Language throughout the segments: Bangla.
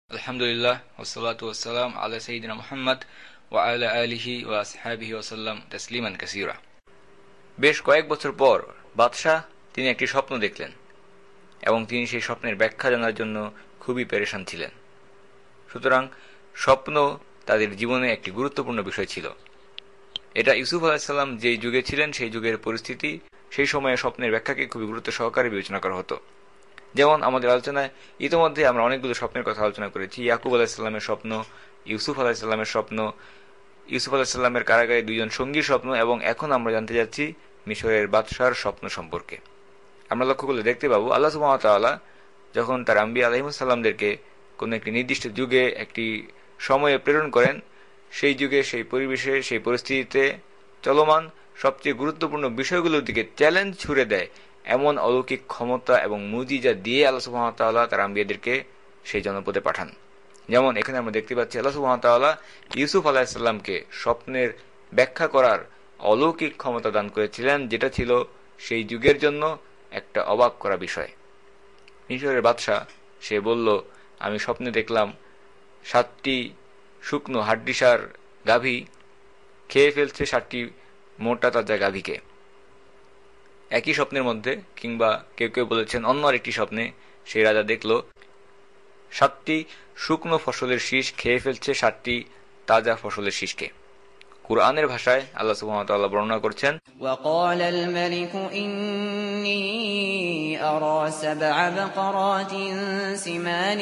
আলহামদুলিল্লাহ ওয়াসসালাতু ওয়াসসালাম আলা সাইয়্যিদিনা মুহাম্মদ ওয়া আলা আলিহি ওয়া আসহাবিহি ওয়া সাল্লাম তাসলিমান কাসীরা। বেশ কয়েক বছর পর বাদশাহ তিনি একটি স্বপ্ন দেখলেন এবং তিনি সেই স্বপ্নের ব্যাখ্যা জানার জন্য খুবই পেরেশান ছিলেন। সুতরাং স্বপ্ন তাদের জীবনে একটি গুরুত্বপূর্ণ বিষয় ছিল। এটা ইউসুফ আলাইহিস সালাম যেই যুগে ছিলেন সেই যুগের পরিস্থিতি, সেই সময়ে স্বপ্নের ব্যাখ্যাকে খুবই গুরুত্ব সহকারে বিবেচনা করা হতো। যেমন আমাদের আলোচনায় ইতিমধ্যে আমরা অনেকগুলো স্বপ্নের কথা আলোচনা করেছি। ইয়াকুব আলাহিসাল্লামের স্বপ্ন, ইউসুফ আলাহিসাল্লামের স্বপ্ন, ইউসুফ আলাহিসাল্লামের কারাগারে দুইজন সঙ্গীর স্বপ্ন, এবং এখন আমরা জানতে যাচ্ছি মিশরের বাদশার স্বপ্ন সম্পর্কে। আমরা লক্ষ্য করলে দেখতে পাবো আল্লাহ সুবহানাহু ওয়া তাআলা যখন তার আম্বিয়া আলাইহিমুসসালামদেরকে কোনো একটি নির্দিষ্ট যুগে একটি সময়ে প্রেরণ করেন, সেই যুগে সেই পরিবেশে সেই পরিস্থিতিতে চলমান সবচেয়ে গুরুত্বপূর্ণ বিষয়গুলোর দিকে চ্যালেঞ্জ ছুড়ে দেয় এমন অলৌকিক ক্ষমতা এবং মুজিজা দিয়ে আল্লাহ সুবহানাহু ওয়া তাআলা তার আম্বিয়াদেরকে সেই জনপদে পাঠান। যেমন এখানে আমরা দেখতে পাচ্ছি আল্লাহ সুবহানাহু ওয়া তাআলা ইউসুফ আলাইহিস সালামকে স্বপ্নের ব্যাখ্যা করার অলৌকিক ক্ষমতা দান করেছিলেন, যেটা ছিল সেই যুগের জন্য একটা অবাক করা বিষয়। মিশরের বাদশাহ সে বলল, আমি স্বপ্নে দেখলাম 7টি শুকনো হাড্ডিসার গাভী খেয়ে ফেলছে 7টি মোটা তাজা গাভীকে। একই স্বপ্নের মধ্যে, কিংবা কেউ কেউ বলেছেন অন্য আরেকটি স্বপ্নে, সেই রাজা দেখল 7টি শুকনো ফসলের শীষ খেয়ে ফেলছে 7টি তাজা ফসলের শীষকে। কুরআনের ভাষায় আল্লাহ সুবহানাহু ওয়া তাআলা বর্ণনা করছেন, وقال الملك إني أرى 7 بقرات سمان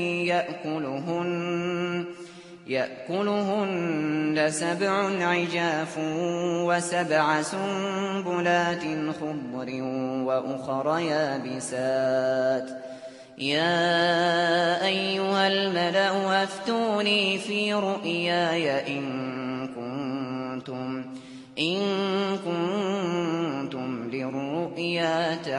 يأكلهن 7 عجاف و7 سنبلات خضر وأخر يابسات يا أيها الملأ أفتوني في رؤياي إن كنتم للرؤيا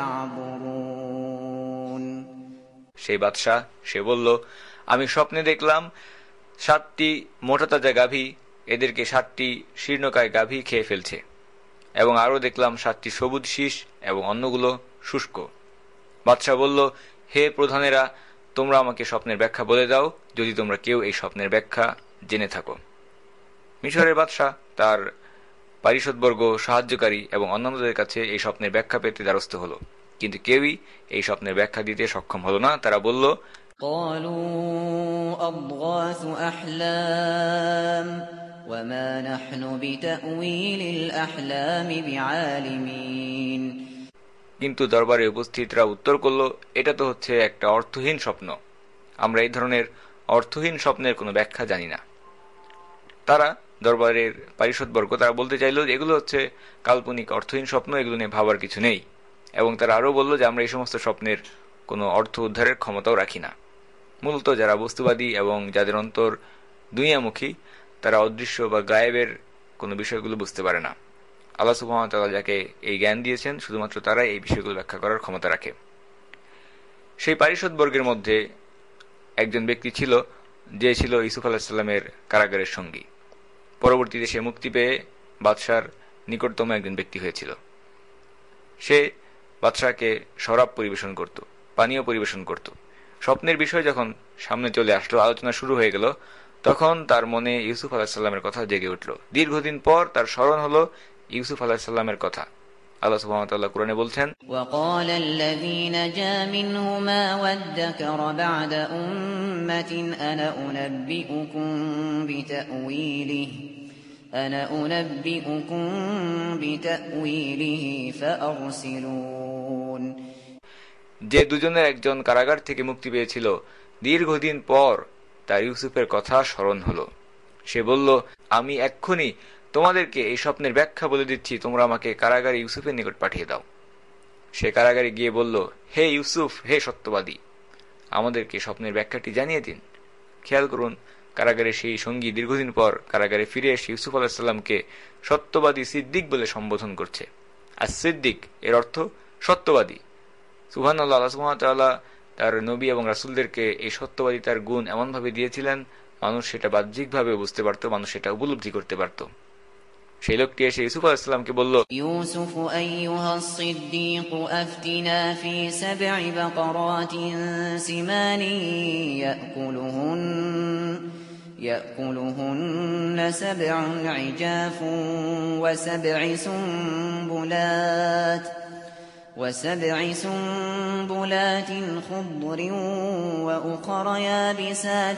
تعبرون। সেই বাদশাহ সে বলল, আমি স্বপ্নে দেখলাম 7টি মোটা তাজা গাভী এদেরকে 7টি শীর্ণকায় গাভী খেয়ে ফেলছে, এবং আরো দেখলাম 7টি সবুজ শীষ এবং অন্যগুলো শুষ্ক। বাদশাহ বলল, হে প্রধানেরা, তোমরা আমাকে স্বপ্নের ব্যাখ্যা বলে দাও, যদি তোমরা কেউ এই স্বপ্নের ব্যাখ্যা জেনে থাকো। মিশরের বাদশাহ তার পারিষদবর্গ, সাহায্যকারী এবং অন্যান্যদের কাছে এই স্বপ্নের ব্যাখ্যা পেতে দ্বারস্থ হলো, কিন্তু কেউই এই স্বপ্নের ব্যাখ্যা দিতে সক্ষম হলো না। তারা বলল, قالوا أضغاث أحلام وما نحن بتأويل الأحلام بعالمين। কিন্তু দরবারে উপস্থিতরা উত্তর করল, এটা তো হচ্ছে একটা অর্থহীন স্বপ্ন, আমরা এই ধরনের অর্থহীন স্বপ্নের কোনো ব্যাখ্যা জানি না। তারা দরবারের পারিষদবর্গ তারা বলতে চাইল যে এগুলো হচ্ছে কাল্পনিক অর্থহীন স্বপ্ন, এগুলো নিয়ে ভাবার কিছু নেই। এবং তারা আরো বলল যে আমরা এই সমস্ত স্বপ্নের কোনো অর্থ উদ্ধারের ক্ষমতাও রাখি না। মূলত যারা বস্তুবাদী এবং যাদের অন্তর দুনিয়ামুখী, তারা অদৃশ্য বা গায়েবের কোনো বিষয়গুলো বুঝতে পারে না। আল্লাহ সুবহানাহু ওয়া তাআলা যাকে এই জ্ঞান দিয়েছেন, শুধুমাত্র তারাই এই বিষয়গুলো ব্যাখ্যা করার ক্ষমতা রাখে। সেই পারিষদবর্গের মধ্যে একজন ব্যক্তি ছিল যে ছিল ইউসুফ আলাইহিস সালামের কারাগারের সঙ্গী। পরবর্তীতে সে মুক্তি পেয়ে বাদশার নিকটতম একজন ব্যক্তি হয়েছিল। সে বাদশাকে শরাব পরিবেশন করত, পানীয় পরিবেশন করত। স্বপ্নের বিষয় যখন সামনে চলে আসলো, আলোচনা শুরু হয়ে গেল, তখন তার মনে ইউসুফ আলাইহিস সালামের কথা জেগে উঠল। দীর্ঘদিন পর তার স্মরণ হলো ইউসুফ আলাইহিস সালামের কথা। আল্লাহ সুবহানাহু ওয়া তাআলা কুরআনে বলছেন, وقال الذي نجا منهما وادكر بعد أمة أنا أنبئكم بتأويله فأرسلون। যে দুজনের একজন কারাগার থেকে মুক্তি পেয়েছিল, দীর্ঘদিন পর তার ইউসুফের কথা স্মরণ হলো। সে বলল, আমি এক্ষুনি তোমাদেরকে এই স্বপ্নের ব্যাখ্যা বলে দিচ্ছি, তোমরা আমাকে কারাগারে ইউসুফের নিকট পাঠিয়ে দাও। সে কারাগারে গিয়ে বলল, হে ইউসুফ, হে সত্যবাদী, আমাদেরকে স্বপ্নের ব্যাখ্যাটি জানিয়ে দিন। খেয়াল করুন, কারাগারে সেই সঙ্গী দীর্ঘদিন পর কারাগারে ফিরে এসে ইউসুফ আলাইহিস সালামকে সত্যবাদী সিদ্দিক বলে সম্বোধন করছে। আর সিদ্দিক এর অর্থ সত্যবাদী। সুবহানাল্লাহ, আল্লাহ সুবহানাহু ওয়া তাআলা তার নবী এবং রাসূলদেরকে এই সত্যবাদিতার গুণ এমনভাবে দিয়েছিলেন, মানুষ সেটা বাহ্যিকভাবে বুঝতে পারত, মানুষ সেটা উপলব্ধি করতে পারত। সেই লোকটি এসে ইউসুফ আলাইহিস সালামকে বলল, يوسف أيها الصديق أفتنا في 7 بقرات سمان يأكلهن 7 عجاف وسبع سنبلات خضر وأخر يابسات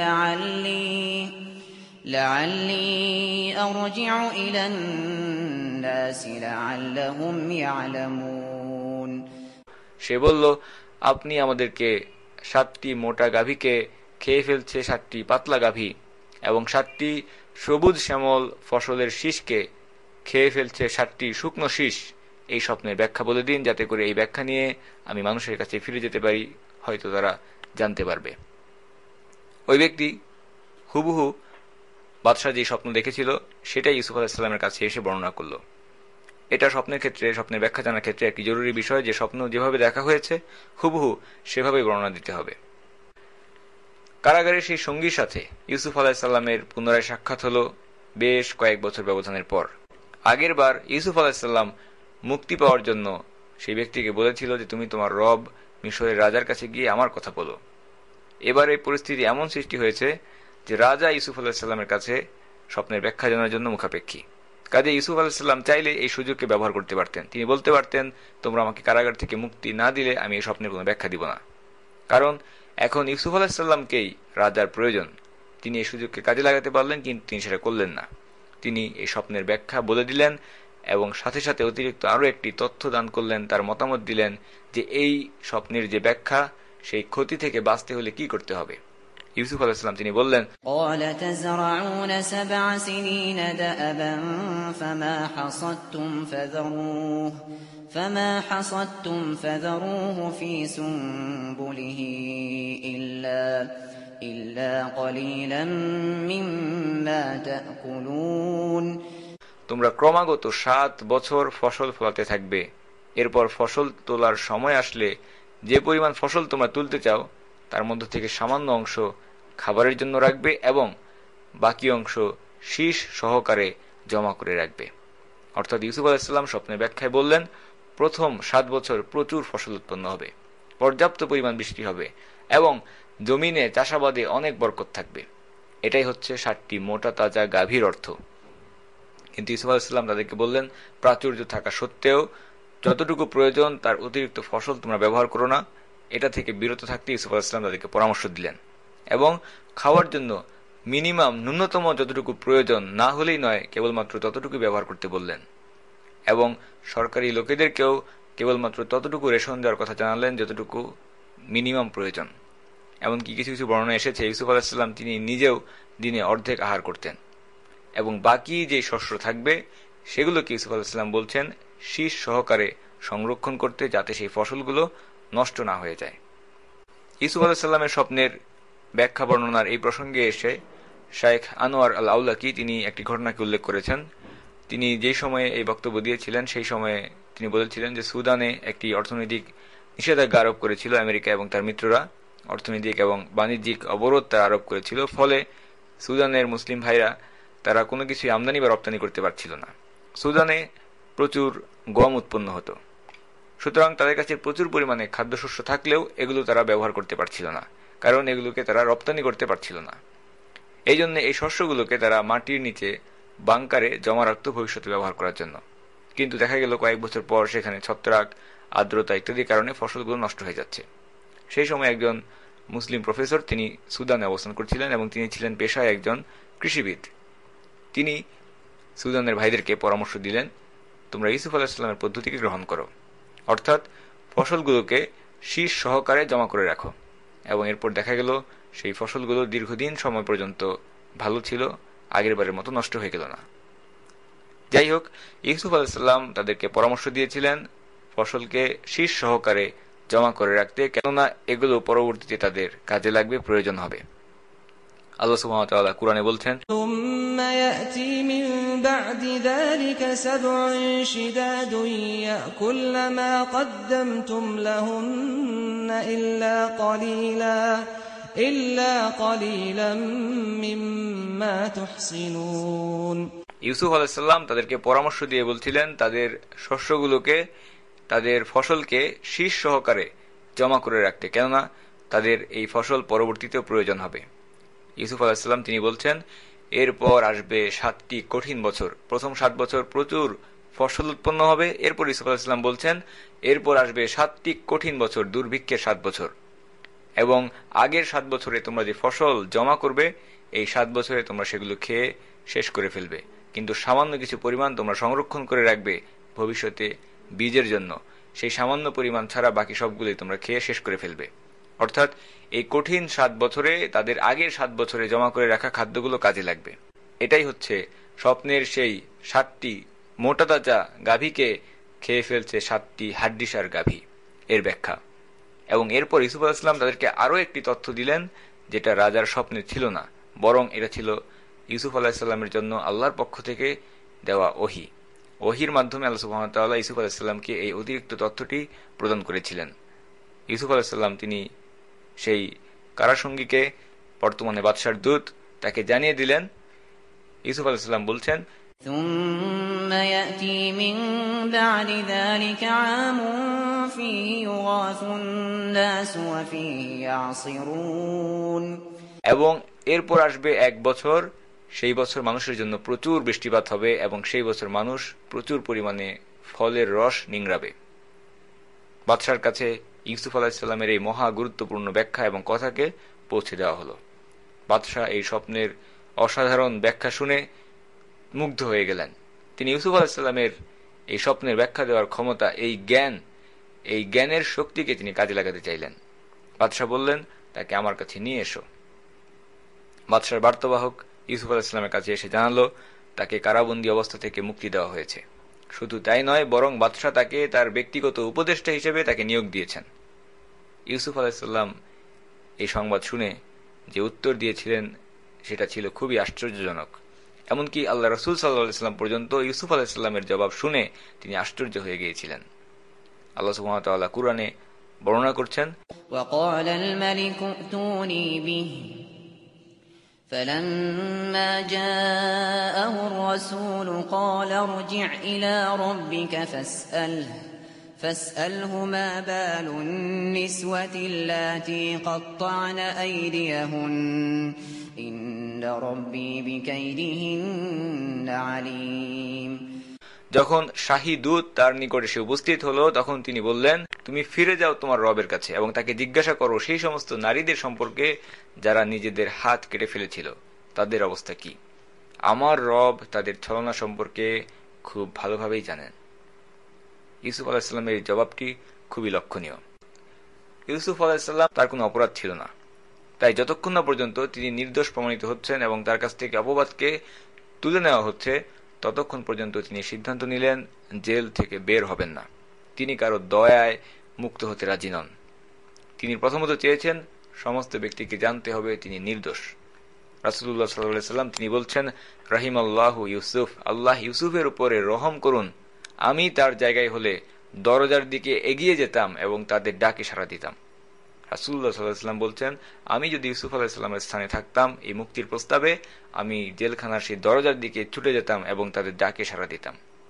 لعلي أرجع إلى الناس لعلهم يعلمون সে বলল, আপনি আমাদেরকে 7টি মোটা গাভীকে খেয়ে ফেলছে 7টি পাতলা গাভী এবং 7টি সবুজ শ্যামল ফসলের শীষকে খেয়ে ফেলছে 7টি শুকনো শীষ, এই স্বপ্নের ব্যাখ্যা বলে দিন, যাতে করে এই ব্যাখ্যা নিয়ে আমি মানুষের কাছে ফিরে যেতে পারি, হয়তো তারা জানতে পারবে। ওই ব্যক্তি হুবহু বাদশাহ যে স্বপ্ন দেখেছিল সেটাই ইউসুফ আলাইহিস সালামের কাছে এসে বর্ণনা করল। এটা স্বপ্নের ক্ষেত্রে, স্বপ্নের ব্যাখ্যা জানার ক্ষেত্রে একটি জরুরি বিষয় যে স্বপ্ন যেভাবে দেখা হয়েছে হুবহু সেভাবেই বর্ণনা দিতে হবে। কারাগারের সেই সঙ্গীর সাথে ইউসুফ আলাইহিস সালামের পুনরায় সাক্ষাৎ হলো বেশ কয়েক বছর ব্যবধানের পর। আগের বার ইউসুফ আলাইহিস সালাম মুক্তি পাওয়ার জন্য সেই ব্যক্তিকে বলেছিল যে তুমি তোমার রব মিশরের রাজার কাছে গিয়ে আমার কথা বলো। এবার এই পরিস্থিতি এমন সৃষ্টি হয়েছে যে রাজা ইউসুফ আলাইহিস সালামের কাছে স্বপ্নের ব্যাখ্যা জানার জন্য মুখাপেক্ষী। কাজে ইউসুফ আলাইহিস সালাম চাইলে এই সুযোগকে ব্যবহার করতে পারতেন। তিনি বলতে পারতেন, তোমরা আমাকে কারাগার থেকে মুক্তি না দিলে আমি এই স্বপ্নের কোনো ব্যাখ্যা দিব না। কারণ এখন ইউসুফ আলাইহিস সালামকেই রাজার প্রয়োজন। তিনি এই সুযোগকে কাজে লাগাতে পারলেন, কিন্তু তিনি সেটা করলেন না। তিনি এই স্বপ্নের ব্যাখ্যা বলে দিলেন এবং সাথে সাথে অতিরিক্ত আরো একটি তথ্য দান করলেন, তার মতামত দিলেন যে এই স্বপ্নের যে ব্যাখ্যা, সেই ক্ষতি থেকে বাঁচতে হলে কি করতে হবে। ইউসুফ আলাইহিস সালাম তিনি বললেন, قال تزرعون 7 سنين دأبا فما حصدتم فذروه في سنبله إلا قليلا مما تأكلون। তোমরা ক্রমাগত 7 বছর ফসল ফলাতে থাকবে। এরপর ফসল তোলার সময় আসলে যে পরিমাণ ফসল তোমরা তুলতে চাও তার মধ্য থেকে সামান্য অংশ খাবারের জন্য রাখবে এবং বাকি অংশ শীষ সহকারে জমা করে রাখবে। অর্থাৎ ইউসুফ আলাইহিস সালাম স্বপ্নের ব্যাখ্যায় বললেন, প্রথম 7 বছর প্রচুর ফসল উৎপন্ন হবে, পর্যাপ্ত পরিমাণ বৃষ্টি হবে এবং জমিনে চাষাবাদে অনেক বরকত থাকবে। এটাই হচ্ছে 7টি মোটা তাজা গাভীর অর্থ। কিন্তু ইউসুফ আলাইহিস সালাম তাদেরকে বললেন, প্রাচুর্য থাকা সত্ত্বেও যতটুকু প্রয়োজন তার অতিরিক্ত ফসল তোমরা ব্যবহার করো না। এটা থেকে বিরত থাকতে ইউসুফ আলাইহিস সালাম তাদেরকে পরামর্শ দিলেন এবং খাওয়ার জন্য মিনিমাম ন্যূনতম যতটুকু প্রয়োজন, না হলেই নয়, কেবলমাত্র ততটুকু ব্যবহার করতে বললেন এবং সরকারি লোকেদেরকেও কেবলমাত্র ততটুকু রেশন দেওয়ার কথা জানালেন যতটুকু মিনিমাম প্রয়োজন। এমনকি কিছু কিছু বর্ণনা এসেছে ইউসুফ আলাইহিস সালাম তিনি নিজেও দিনে অর্ধেক আহার করতেন এবং বাকি যে শস্য থাকবে সেগুলোকে ইউসুফ আলাইহিস সালাম বলছেন শীষ সহকারে সংরক্ষণ করতে, যাতে সেই ফসলগুলো নষ্ট না হয়ে যায়। ইউসুফ আলাইহিস সালামের স্বপ্নের ব্যাখ্যা বর্ণনার এই প্রসঙ্গে এসে শাইখ আনোয়ার আল আউলাকি তিনি একটি ঘটনাকে উল্লেখ করেছেন। তিনি যে সময়ে এই বক্তব্য দিয়েছিলেন সেই সময়ে তিনি বলেছিলেন যে সুদানে একটি অর্থনৈতিক নিষেধাজ্ঞা আরোপ করেছিল আমেরিকা এবং তার মিত্ররা। অর্থনৈতিক এবং বাণিজ্যিক অবরোধ তারা আরোপ করেছিল। ফলে সুদানের মুসলিম ভাইরা তারা কোনো কিছুই আমদানি বা রপ্তানি করতে পারছিল না। সুদানে প্রচুর গম উৎপন্ন হতো, সুতরাং তাদের কাছে প্রচুর পরিমাণে খাদ্যশস্য থাকলেও এগুলো তারা ব্যবহার করতে পারছিল না, কারণ এগুলোকে তারা রপ্তানি করতে পারছিল না। এই জন্য এই শস্যগুলোকে তারা মাটির নিচে বাংকারে জমা রাখত ভবিষ্যতে ব্যবহার করার জন্য। কিন্তু দেখা গেল কয়েক বছর পর সেখানে ছত্রাক, আর্দ্রতা ইত্যাদির কারণে ফসলগুলো নষ্ট হয়ে যাচ্ছে। সেই সময় একজন মুসলিম প্রফেসর তিনি সুদানে অবস্থান করছিলেন এবং তিনি ছিলেন পেশায় একজন কৃষিবিদ। তিনি সুদানের ভাইদেরকে পরামর্শ দিলেন, তোমরা ইউসুফ আলাইহিস সালামের পদ্ধতিকে গ্রহণ করো, অর্থাৎ ফসলগুলোকে শীষ সহকারে জমা করে রাখো। এবং এরপর দেখা গেল সেই ফসলগুলো দীর্ঘদিন সময় পর্যন্ত ভালো ছিল, আগের বারের মতো নষ্ট হয়ে গেল না। যাই হোক, ইউসুফ আলাইহিস সালাম তাদেরকে পরামর্শ দিয়েছিলেন ফসলকে শীষ সহকারে জমা করে রাখতে, কেননা এগুলো পরবর্তীতে তাদের কাজে লাগবে, প্রয়োজন হবে। আল্লাহ সুবহানাহু ওয়া তাআলা কুরআনে বলছেন, সুম্মা ইয়াতি মিন বা'দি যালিকা সাব'উন শিদাদুন ইয়াকুলনা মা কদ্দামতুম লাহুন্না ইল্লা ক্বালীলাম মিম্মা তুহসিনুন। ইউসুফ আলাইহিসসালাম তাদেরকে পরামর্শ দিয়ে বলছিলেন তাদের শস্যগুলোকে, তাদের ফসলকে শীষ সহকারে জমা করে রাখতে, কেননা তাদের এই ফসল পরবর্তীতেও প্রয়োজন হবে। ইউসুফ আলাইহিসসালাম তিনি বলছেন এরপর আসবে 7টি কঠিন বছর। প্রথম 7 বছর প্রচুর ফসল উৎপন্ন হবে, এরপর ইউসুফ আলাইহিসসালাম বলছেন এরপর আসবে 7টি কঠিন বছর, দুর্ভিক্ষের 7 বছর, এবং আগের 7 বছরে তোমরা যে ফসল জমা করবে এই 7 বছরে তোমরা সেগুলো খেয়ে শেষ করে ফেলবে, কিন্তু সামান্য কিছু পরিমাণ তোমরা সংরক্ষণ করে রাখবে ভবিষ্যতে বীজের জন্য। সেই সামান্য পরিমাণ ছাড়া বাকি সবগুলোই তোমরা খেয়ে শেষ করে ফেলবে। অর্থাৎ এই কঠিন 7 বছরে তাদের আগের 7 বছরে জমা করে রাখা খাদ্যগুলো কাজে লাগবে। এটাই হচ্ছে স্বপ্নের সেই 7টি মোটা তাজা গাভীকে খেয়ে ফেলছে 7টি হাড্ডিসার গাভী, এর ব্যাখ্যা। এবং এরপর ইউসুফ আলাইহিস সালাম তাদেরকে আরো একটি তথ্য দিলেন যেটা রাজার স্বপ্নে ছিল না, বরং এটা ছিল ইউসুফ আলাইহিস সালামের জন্য আল্লাহর পক্ষ থেকে দেওয়া ওহী। ওহীর মাধ্যমে আল্লাহ সুবহানাহু ওয়া তাআলা ইউসুফ আলাইহিস সালামকে এই অতিরিক্ত তথ্যটি প্রদান করেছিলেন। ইউসুফ আলাইহিস সালাম তিনি সেই কারাসঙ্গীকে, বর্তমানে বাদশার দূত, তাকে জানিয়ে দিলেন। ইউসুফ আলাইহিস সালাম বলছেন ثم يأتي من بعد ذلك عام فيه يغاث الناس وفيه يعصرون, এবং এরপর আসবে 1 বছর, সেই বছর মানুষের জন্য প্রচুর বৃষ্টিপাত হবে এবং সেই বছর মানুষ প্রচুর পরিমাণে ফলের রস নিংড়াবে। বাদশার কাছে ইউসুফ আলাইহিস সালামের এই মহা গুরুত্বপূর্ণ ব্যাখ্যা এবং কথাকে পৌঁছে দেওয়া হলো। বাদশাহ এই স্বপ্নের অসাধারণ ব্যাখ্যা শুনে মুগ্ধ হয়ে গেলেন। তিনি ইউসুফ আলাইহিস সালামের এই স্বপ্নের ব্যাখ্যা দেওয়ার ক্ষমতা, এই জ্ঞানের শক্তিকে তিনি কাজে লাগাতে চাইলেন। বাদশাহ বললেন তাকে আমার কাছে নিয়ে এসো। বাদশার বার্তাবাহক ইউসুফ আলাইহিস সালামের কাছে এসে জানালো তাকে কারাবন্দী অবস্থা থেকে মুক্তি দেওয়া হয়েছে। শুধু তাই নয়, বরং বাদশাহ তাকে তার ব্যক্তিগত উপদেষ্টা হিসেবে তাকে নিয়োগ দিয়েছেন। ইউসুফ আলাইহিস সালাম এই সংবাদ শুনে যে উত্তর দিয়েছিলেন সেটা ছিল খুবই আশ্চর্যজনক। এমনকি আল্লাহ রাসূল সাল্লাল্লাহু আলাইহি ওয়াসাল্লাম পর্যন্ত ইউসুফ আলাইহিস সালামের জবাব শুনে তিনি আশ্চর্য হয়ে গিয়েছিলেন। আল্লাহ সুবহানাহু ওয়া তাআলা কুরআনে বর্ণনা করছেন, وقال الملك ائتوني به فلما جاءه الرسول قال ارجع إلى ربك فاسأله ما بال النسوة اللاتي قطعن أيديهن إن ربي بكيدهن عليم। যখন শাহী দূত তার নিকট এসে উপস্থিত হলো তখন তিনি বললেন, তুমি ফিরে যাও তোমার রবের কাছে এবং তাকে জিজ্ঞাসা করো সেই সমস্ত নারীদের সম্পর্কে যারা নিজেদের হাত কেটে ফেলেছিল, তাদের অবস্থা কি। আমার রব তাদের ছলনা সম্পর্কে খুব ভালোভাবেই জানেন। ইউসুফ আলাইহিস সালামের এই জবাবটি খুবই লক্ষণীয়। ইউসুফ আলাইহিস সালাম তার কোনো অপরাধ ছিল না, তাই যতক্ষণ না পর্যন্ত তিনি নির্দোষ প্রমাণিত হচ্ছেন এবং তার কাছ থেকে অপবাদকে তুলে নেওয়া হচ্ছে ততক্ষণ পর্যন্ত তিনি সিদ্ধান্ত নিলেন জেল থেকে বের হবেন না। তিনি কারো দয়ায় মুক্ত হতে রাজি নন। তিনি প্রথমত চেয়েছেন সমস্ত ব্যক্তিকে জানতে হবে তিনি নির্দোষ। রাসূলুল্লাহ সাল্লাল্লাহু আলাইহি ওয়াসাল্লাম তিনি বলছেন, রাহিমাল্লাহু ইউসুফ, আল্লাহ ইউসুফের উপরে রহম করুন। আমি তার জায়গায় হলে দরজার দিকে এগিয়ে যেতাম এবং তাদের ডাকে সাড়া দিতাম। রাসূলুল্লাহ সাল্লাল্লাহু আলাইহি ওয়াসাল্লাম বলছেন, আমি যদি ইউসুফ আলাইহিস সালামের স্থানে থাকতাম এই মুক্তির প্রস্তাবে আমি জেলখানার সেই দরজার দিকে ছুটে যেতাম এবং তাদের ডাকে সাড়া দিতাম।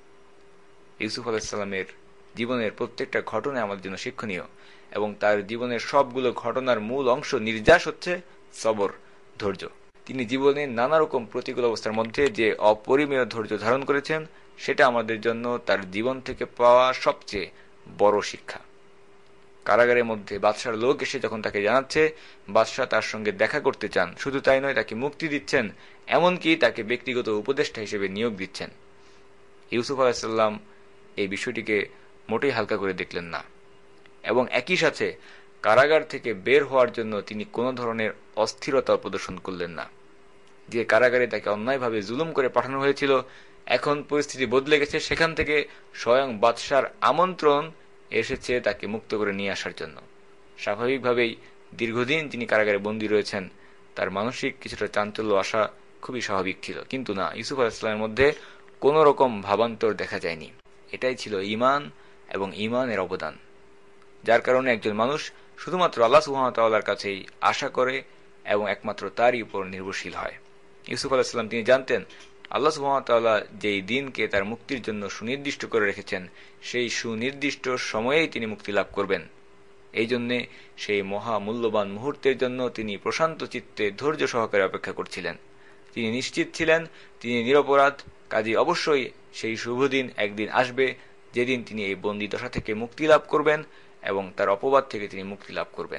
ইউসুফ আলাইহিস সালামের জীবনের প্রত্যেকটা ঘটনা আমাদের জন্য শিক্ষণীয় এবং তার জীবনের সবগুলো ঘটনার মূল অংশ নির্যাস হচ্ছে সবর, ধৈর্য। তিনি জীবনে নানা রকম প্রতিকূল অবস্থার মধ্যে যে অপরিমেয় ধৈর্য ধারণ করেছেন সেটা আমাদের জন্য তার জীবন থেকে পাওয়া সবচেয়ে বড় শিক্ষা। কারাগারের মধ্যে বাদশার লোক এসে যখন তাকে জানাচ্ছে বাদশাহ তার সঙ্গে দেখা করতে চান, শুধু তাই নয় তাকে মুক্তি দিচ্ছেন, এমনকি তাকে ব্যক্তিগত উপদেষ্টা হিসেবে নিয়োগ দিচ্ছেন, ইউসুফ আলাইহিস সালাম এই বিষয়টিকে মোটেই হালকা করে দেখলেন না এবং একই সাথে কারাগার থেকে বের হওয়ার জন্য তিনি কোনো ধরনের অস্থিরতা প্রদর্শন করলেন না। যে কারাগারে তাকে অন্যায়ভাবে জুলুম করে পাঠানো হয়েছিল, এখন পরিস্থিতি বদলে গেছে, সেখান থেকে স্বয়ং বাদশার আমন্ত্রণ এসেছে তাকে মুক্ত করে নিয়ে আসার জন্য। স্বাভাবিকভাবেই দীর্ঘদিন তিনি কারাগারে বন্দী রয়েছেন, তার মানসিক কিছুটা চাঞ্চল্য আসা খুবই স্বাভাবিক ছিল, কিন্তু না, ইউসুফ আলাইহিস সালামের মধ্যে কোনো রকম ভাবান্তর দেখা যায়নি। এটাই ছিল ঈমান এবং ঈমানের অবদান, যার কারণে একজন মানুষ শুধুমাত্র আল্লাহ সুবহানাহু ওয়া তাআলার কাছেই আশা করে এবং একমাত্র তারই উপর নির্ভরশীল হয়। ইউসুফ আলাইহিস সালাম তিনি জানতেন আল্লাহ সুবহানাহু ওয়া তাআলা যেই দিনকে তার মুক্তির জন্য সুনির্দিষ্ট করে রেখেছেন, সেই সুনির্দিষ্ট সময়েই তিনি মুক্তি লাভ করবেন। এই জন্যে সেই মহা মূল্যবান মুহূর্তের জন্য তিনি প্রশান্ত চিত্তে ধৈর্য সহকারে অপেক্ষা করছিলেন। তিনি নিশ্চিত ছিলেন তিনি নিরপরাধ, কাজেই অবশ্যই সেই শুভদিন একদিন আসবে যেদিন তিনি এই বন্দী দশা থেকে মুক্তি লাভ করবেন এবং তার অপবাদ থেকে তিনি মুক্তি লাভ করবেন।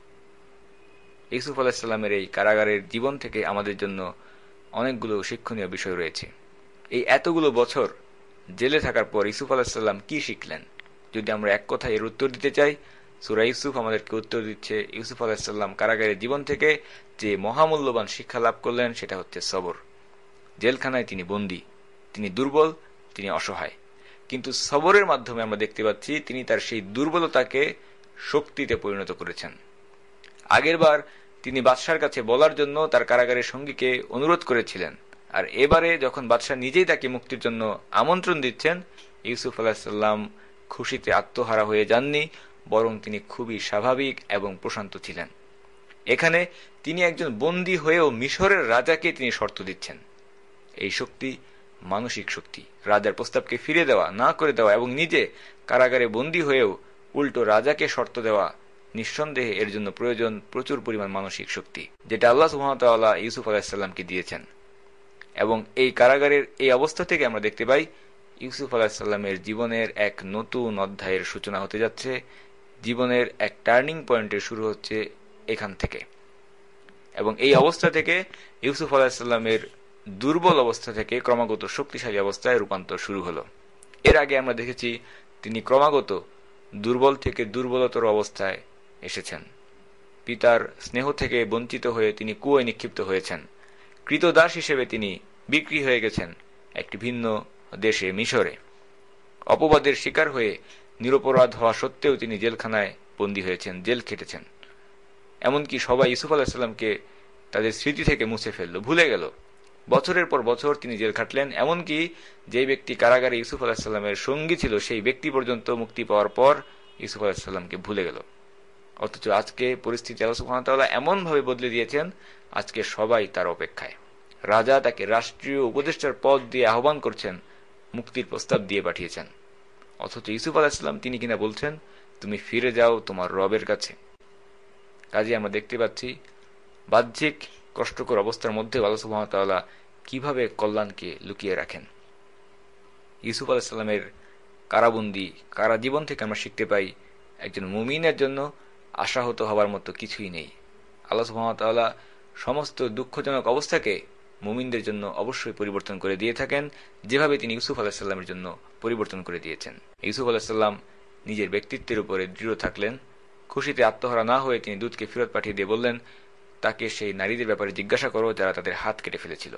ইউসুফ আলাইহিস সালামের এই কারাগারের জীবন থেকে আমাদের জন্য অনেকগুলো শিক্ষণীয় বিষয় রয়েছে। এই এতগুলো বছর জেলে থাকার পর ইউসুফ আলাইহিস সালাম কি শিখলেন? যদি আমরা এক কথায় এর উত্তর দিতে চাই, সূরা ইউসুফ আমাদেরকে উত্তর দিচ্ছে ইউসুফ আলাইহিস সালাম কারাগারের জীবন থেকে যে মহামূল্যবান শিক্ষা লাভ করলেন সেটা হচ্ছে সবর। জেলখানায় তিনি বন্দী, তিনি দুর্বল, তিনি অসহায়, কিন্তু সবরের মাধ্যমে আমরা দেখতে পাচ্ছি তিনি তার সেই দুর্বলতাকে শক্তিতে পরিণত করেছেন। আগেরবার তিনি বাদশার কাছে বলার জন্য তার কারাগারের সঙ্গীকে অনুরোধ করেছিলেন, আর এবারে যখন বাদশা নিজেই তাকে মুক্তির জন্য আমন্ত্রণ দিচ্ছেন, ইউসুফ আলাইহিস সালাম খুশিতে আত্মহারা হয়ে যাননি, বরং তিনি খুবই স্বাভাবিক এবং প্রশান্ত ছিলেন। এখানে তিনি একজন বন্দী হয়েও মিশরের রাজাকে তিনি শর্ত দিচ্ছেন। এই শক্তি মানসিক শক্তি, রাজার প্রস্তাবকে ফিরে দেওয়া, না করে দেওয়া এবং নিজে কারাগারে বন্দী হয়েও উল্টো রাজাকে শর্ত দেওয়া, নিঃসন্দেহে এর জন্য প্রয়োজন প্রচুর পরিমাণ মানসিক শক্তি, যেটা আল্লাহ সুবহানাহু ওয়া তাআলা ইউসুফ আলাইহিস সালামকে দিয়েছেন। এবং এই কারাগারের এই অবস্থা থেকে আমরা দেখতে পাই ইউসুফ আলাইহিস সালামের জীবনের এক নতুন অধ্যায়ের সূচনা হতে যাচ্ছে, জীবনের এক টার্নিং পয়েন্টের শুরু হচ্ছে এখান থেকে। এবং এই অবস্থা থেকে ইউসুফ আলাইহিস সালামের দুর্বল অবস্থা থেকে ক্রমাগত শক্তিশালী অবস্থায় রূপান্তর শুরু হলো। এর আগে আমরা দেখেছি তিনি ক্রমাগত দুর্বল থেকে দুর্বলতর অবস্থায় এসেছেন। পিতার স্নেহ থেকে বঞ্চিত হয়ে তিনি কুয়োয় নিক্ষিপ্ত হয়েছেন। কৃতদাস হিসেবে তিনি বিক্রি হয়ে গেছেন একটি ভিন্ন দেশে, মিশরে। অপবাদের শিকার হয়ে নিরপরাধ হওয়া সত্ত্বেও তিনি জেলখানায় বন্দী হয়েছেন, জেল খেটেছেন। এমনকি সবাই ইউসুফ আলাইহিস সালামকে তাদের স্মৃতি থেকে মুছে ফেলল, ভুলে গেল। বছরের পর বছর তিনি জেল খাটলেন, এমনকি যে ব্যক্তি কারাগারে ইউসুফ আলাইহিস সালামের সঙ্গী ছিল সেই ব্যক্তি পর্যন্ত মুক্তি পাওয়ার পর ইউসুফ আলাইহিস সালামকে ভুলে গেল। অথচ আজকে পরিস্থিতি আল্লাহ সুবহানাহু ওয়া তাআলা এমন ভাবে বদলে দিয়েছেন, আজকে সবাই তার অপেক্ষায়। রাজা তাকে রাষ্ট্রীয় উপদেষ্টার পদ দিয়ে আহ্বান করছেন, মুক্তির প্রস্তাব দিয়ে পাঠিয়েছেন। অথচ ইউসুফ আলাইহিস সালাম তিনি কিনা বলছেন, তুমি ফিরে যাও তোমার রবের কাছে। কাজে আমরা দেখতে পাচ্ছি বাহ্যিক কষ্টকর অবস্থার মধ্যে আল্লাহ সুবহানাহু ওয়া তাআলা কিভাবে কল্যাণকে লুকিয়ে রাখেন। ইউসুফ আলাইহিস সালামের কারাবন্দী কারা জীবন থেকে আমরা শিখতে পাই একজন মুমিনের জন্য আশাহত হওয়ার মতো কিছুই নেই। আল্লাহ সুবহানাহু ওয়া তাআলা সমস্ত দুঃখজনক অবস্থাকে মুমিনদের জন্য অবশ্যই পরিবর্তন করে দিয়ে থাকেন, যেভাবে তিনি ইউসুফ আলাইহিস সালামের জন্য পরিবর্তন করে দিয়েছেন। ইউসুফ আলাইহিস সালাম নিজের ব্যক্তিত্বের উপরে দৃঢ় থাকলেন। খুশিতে আত্মহারা না হয়ে তিনি দূতকে ফেরত পাঠিয়ে দিয়ে বললেন, তাকে সেই নারীদের ব্যাপারে জিজ্ঞাসা করো যারা তাদের হাত কেটে ফেলেছিল।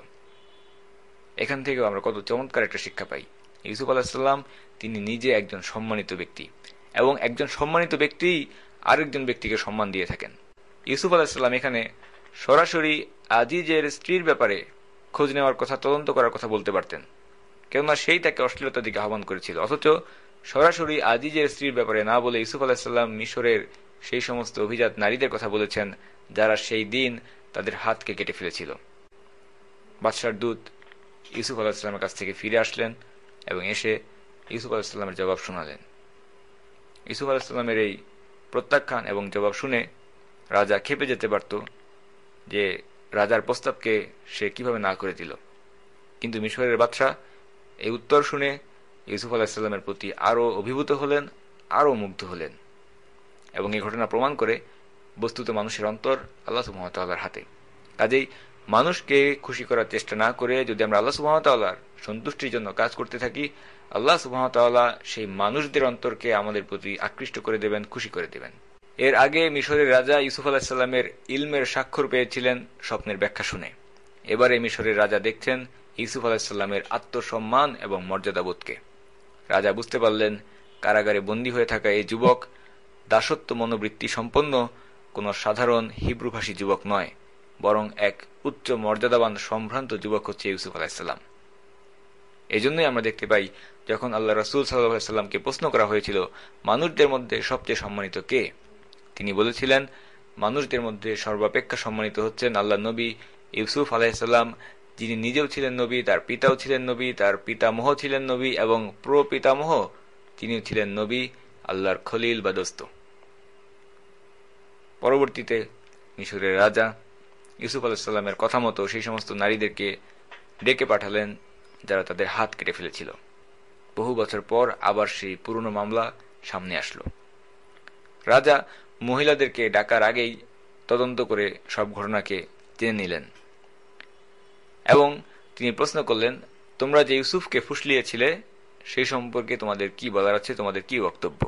এখান থেকেও আমরা কত চমৎকার একটা শিক্ষা পাই। ইউসুফ আলাইহিস সালাম তিনি নিজে একজন সম্মানিত ব্যক্তি, এবং একজন সম্মানিত ব্যক্তি আরেকজন ব্যক্তিকে সম্মান দিয়ে থাকেন। ইউসুফ আলাইহিস সালাম এখানে সরাসরি আজিজের স্ত্রীর ব্যাপারে খোঁজ নেওয়ার কথা, তদন্ত করার কথা বলতে পারতেন, কেননা সেই তাকে অশ্লীলতার দিকে আহ্বান করেছিল। অথচ সরাসরি আজিজের স্ত্রীর ব্যাপারে না বলে ইউসুফ আলাইহিস সালাম মিশরের সেই সমস্ত অভিজাত নারীদের কথা বলেছেন যারা সেই দিন তাদের হাতকে কেটে ফেলেছিল। বাদশার দূত ইউসুফ আলাইহিস সালামের কাছ থেকে ফিরে আসলেন এবং এসে ইউসুফ আলাইহিস সালামের জবাব শোনালেন। ইউসুফ আলাইহিস সালামের এই প্রত্যাখ্যান এবং জবাব শুনে রাজা ক্ষেপে যেতে পারত যে রাজার প্রস্তাবকে সে কিভাবে না করে দিল, কিন্তু মিশরের বাদশাহ এই উত্তর শুনে ইউসুফ আলাইহিস সালামের প্রতি আরো অভিভূত হলেন, আরো মুগ্ধ হলেন। এবং এই ঘটনা প্রমাণ করে বস্তুত মানুষের অন্তর আল্লাহ সুবহানাহু ওয়া তাআলার হাতে। কাজেই মানুষকে খুশি করার চেষ্টা না করে যদি আমরা আল্লাহ সুবহানাহু ওয়া তাআলার সন্তুষ্টির জন্য কাজ করতে থাকি, আল্লাহ সুবহানাহু ওয়া তাআলা সেই মানুষদের অন্তরকে আমাদের প্রতি আকৃষ্ট করে দেবেন, খুশি করে দেবেন। এর আগে মিশরের রাজা ইউসুফ আলাইহিস সালামের ইলমের স্বাক্ষর পেয়েছিলেন স্বপ্নের ব্যাখ্যা শুনে। এবারে মিশরের রাজা দেখছেন ইউসুফ আলাইহিস সালামের আত্মসম্মান এবং মর্যাদাবোধকে। রাজা বুঝতে পারলেন কারাগারে বন্দী হয়ে থাকা এই যুবক দাসত্ব মনোবৃত্তি সম্পন্ন কোন সাধারণ হিব্রুভাষী যুবক নয়, বরং এক উচ্চ মর্যাদাবান সম্ভ্রান্ত যুবক হচ্ছে ইউসুফ আলাইহিস সালাম। এই জন্যই আমরা দেখতে পাই যখন আল্লাহ রাসূল সাল্লাল্লাহু আলাইহি সাল্লামকে প্রশ্ন করা হয়েছিল মানুষদের মধ্যে সবচেয়ে সম্মানিত কে, তিনি বলেছিলেন মানুষদের মধ্যে সর্বাপেক্ষা সম্মানিত হচ্ছেন আল্লাহ নবী ইউসুফ আলাইহিস সালাম, যিনি নিজেও ছিলেন নবী, তার পিতাও ছিলেন নবী, তার পিতামহ ছিলেন নবী এবং প্রপিতামহ তিনিও ছিলেন নবী, আল্লাহর খলিল বা দোস্ত। পরবর্তীতে মিশরের রাজা ইউসুফ আলাইহিস সালামের কথা মতো সেই সমস্ত নারীদেরকে ডেকে পাঠালেন যারা তাদের হাত কেটে ফেলেছিল। বহু বছর পর আবার সেই পুরনো মামলা সামনে আসলো। রাজা মহিলাদেরকে ডাকার আগেই তদন্ত করে সব ঘটনাকে জেনে নিলেন এবং তিনি প্রশ্ন করলেন, তোমরা যে ইউসুফকে ফুসলিয়েছিলে সেই সম্পর্কে তোমাদের কি বলার আছে, তোমাদের কি বক্তব্য?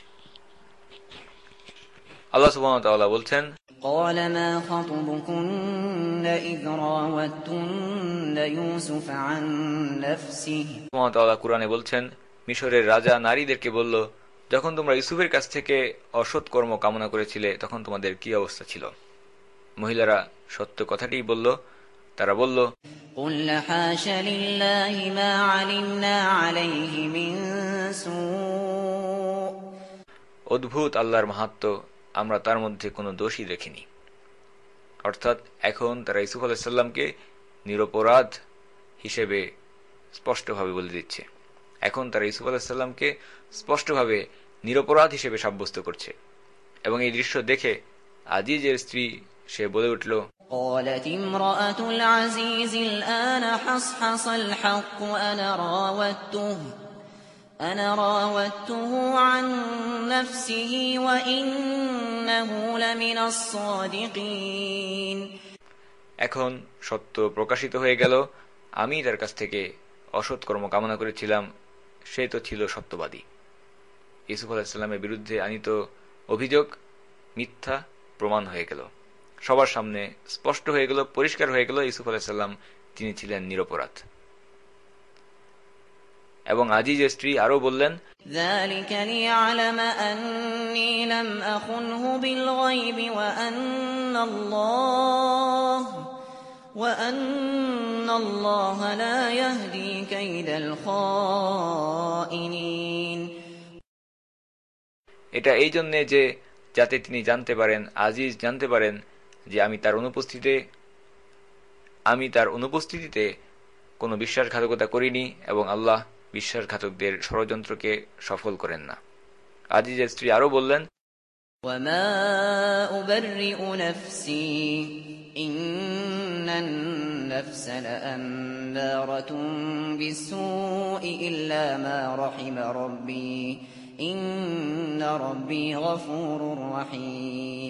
আল্লাহ সুবহানাহু ওয়া তাআলা বলছেন, قال ما خطبكن إذ راوتن يوسف عن نفسه। সুবহানাহু ওয়া তাআলা কুরআনে বলছেন, মিশরের রাজা নারীদেরকে বলল, যখন তোমরা ইউসুফের কাছ থেকে অসৎ কর্ম কামনা করেছিলে তখন তোমাদের কি অবস্থা ছিল? মহিলারা সত্য কথাটিই বলল। তারা বলল, قلنا حاش لله ما علمنا عليه من سوء। অদ্ভুত আল্লাহর মাহাত্ম্য, আমরা তার মধ্যে কোনো দোষই দেখিনি। অর্থাৎ এখন তারা ইউসুফ আলাইহিস সালামকে নিরপরাধ হিসেবে স্পষ্টভাবে বলে দিচ্ছে। এখন তারা ইউসুফ আলাইহিস সালামকে স্পষ্টভাবে নিরপরাধ হিসেবে সাব্যস্ত করছে। এবং এই দৃশ্য দেখে আজিজের স্ত্রী সে বলে উঠল, قالت امرأة العزيز الآن حصحص الحق أنا راودته عن نفسه وإنه لمن الصادقين। এখন সত্য প্রকাশিত হয়ে গেল, আমি তার কাছ থেকে অসৎ কর্ম কামনা করেছিলাম, সে তো ছিল সত্যবাদী। ইউসুফ আলাইহিস সালামের বিরুদ্ধে আনিত অভিযোগ মিথ্যা প্রমাণ হয়ে গেল, সবার সামনে স্পষ্ট হয়ে গেল, পরিষ্কার হয়ে গেল ইউসুফ আলাইহিস সালাম তিনি ছিলেন নিরপরাধ। এবং আজিজের স্ত্রী আরো বললেন, ذلك ليعلم أني لم أخنه بالغيب وأن الله لا يهدي كيد الخائنين। এটা এই জন্যে যে যাতে তিনি জানতে পারেন, আজিজ জানতে পারেন যে আমি তার অনুপস্থিতিতে কোনো বিশ্বাসঘাতকতা করিনি এবং আল্লাহ বিশ্বাসঘাতকদের ষড়যন্ত্রকে সফল করেন না। আজিজের স্ত্রী আরো বললেন, وما أبرئ نفسي إن النفس لأمارة بالسوء إلا ما رحم ربي إن ربي غفور رحيم।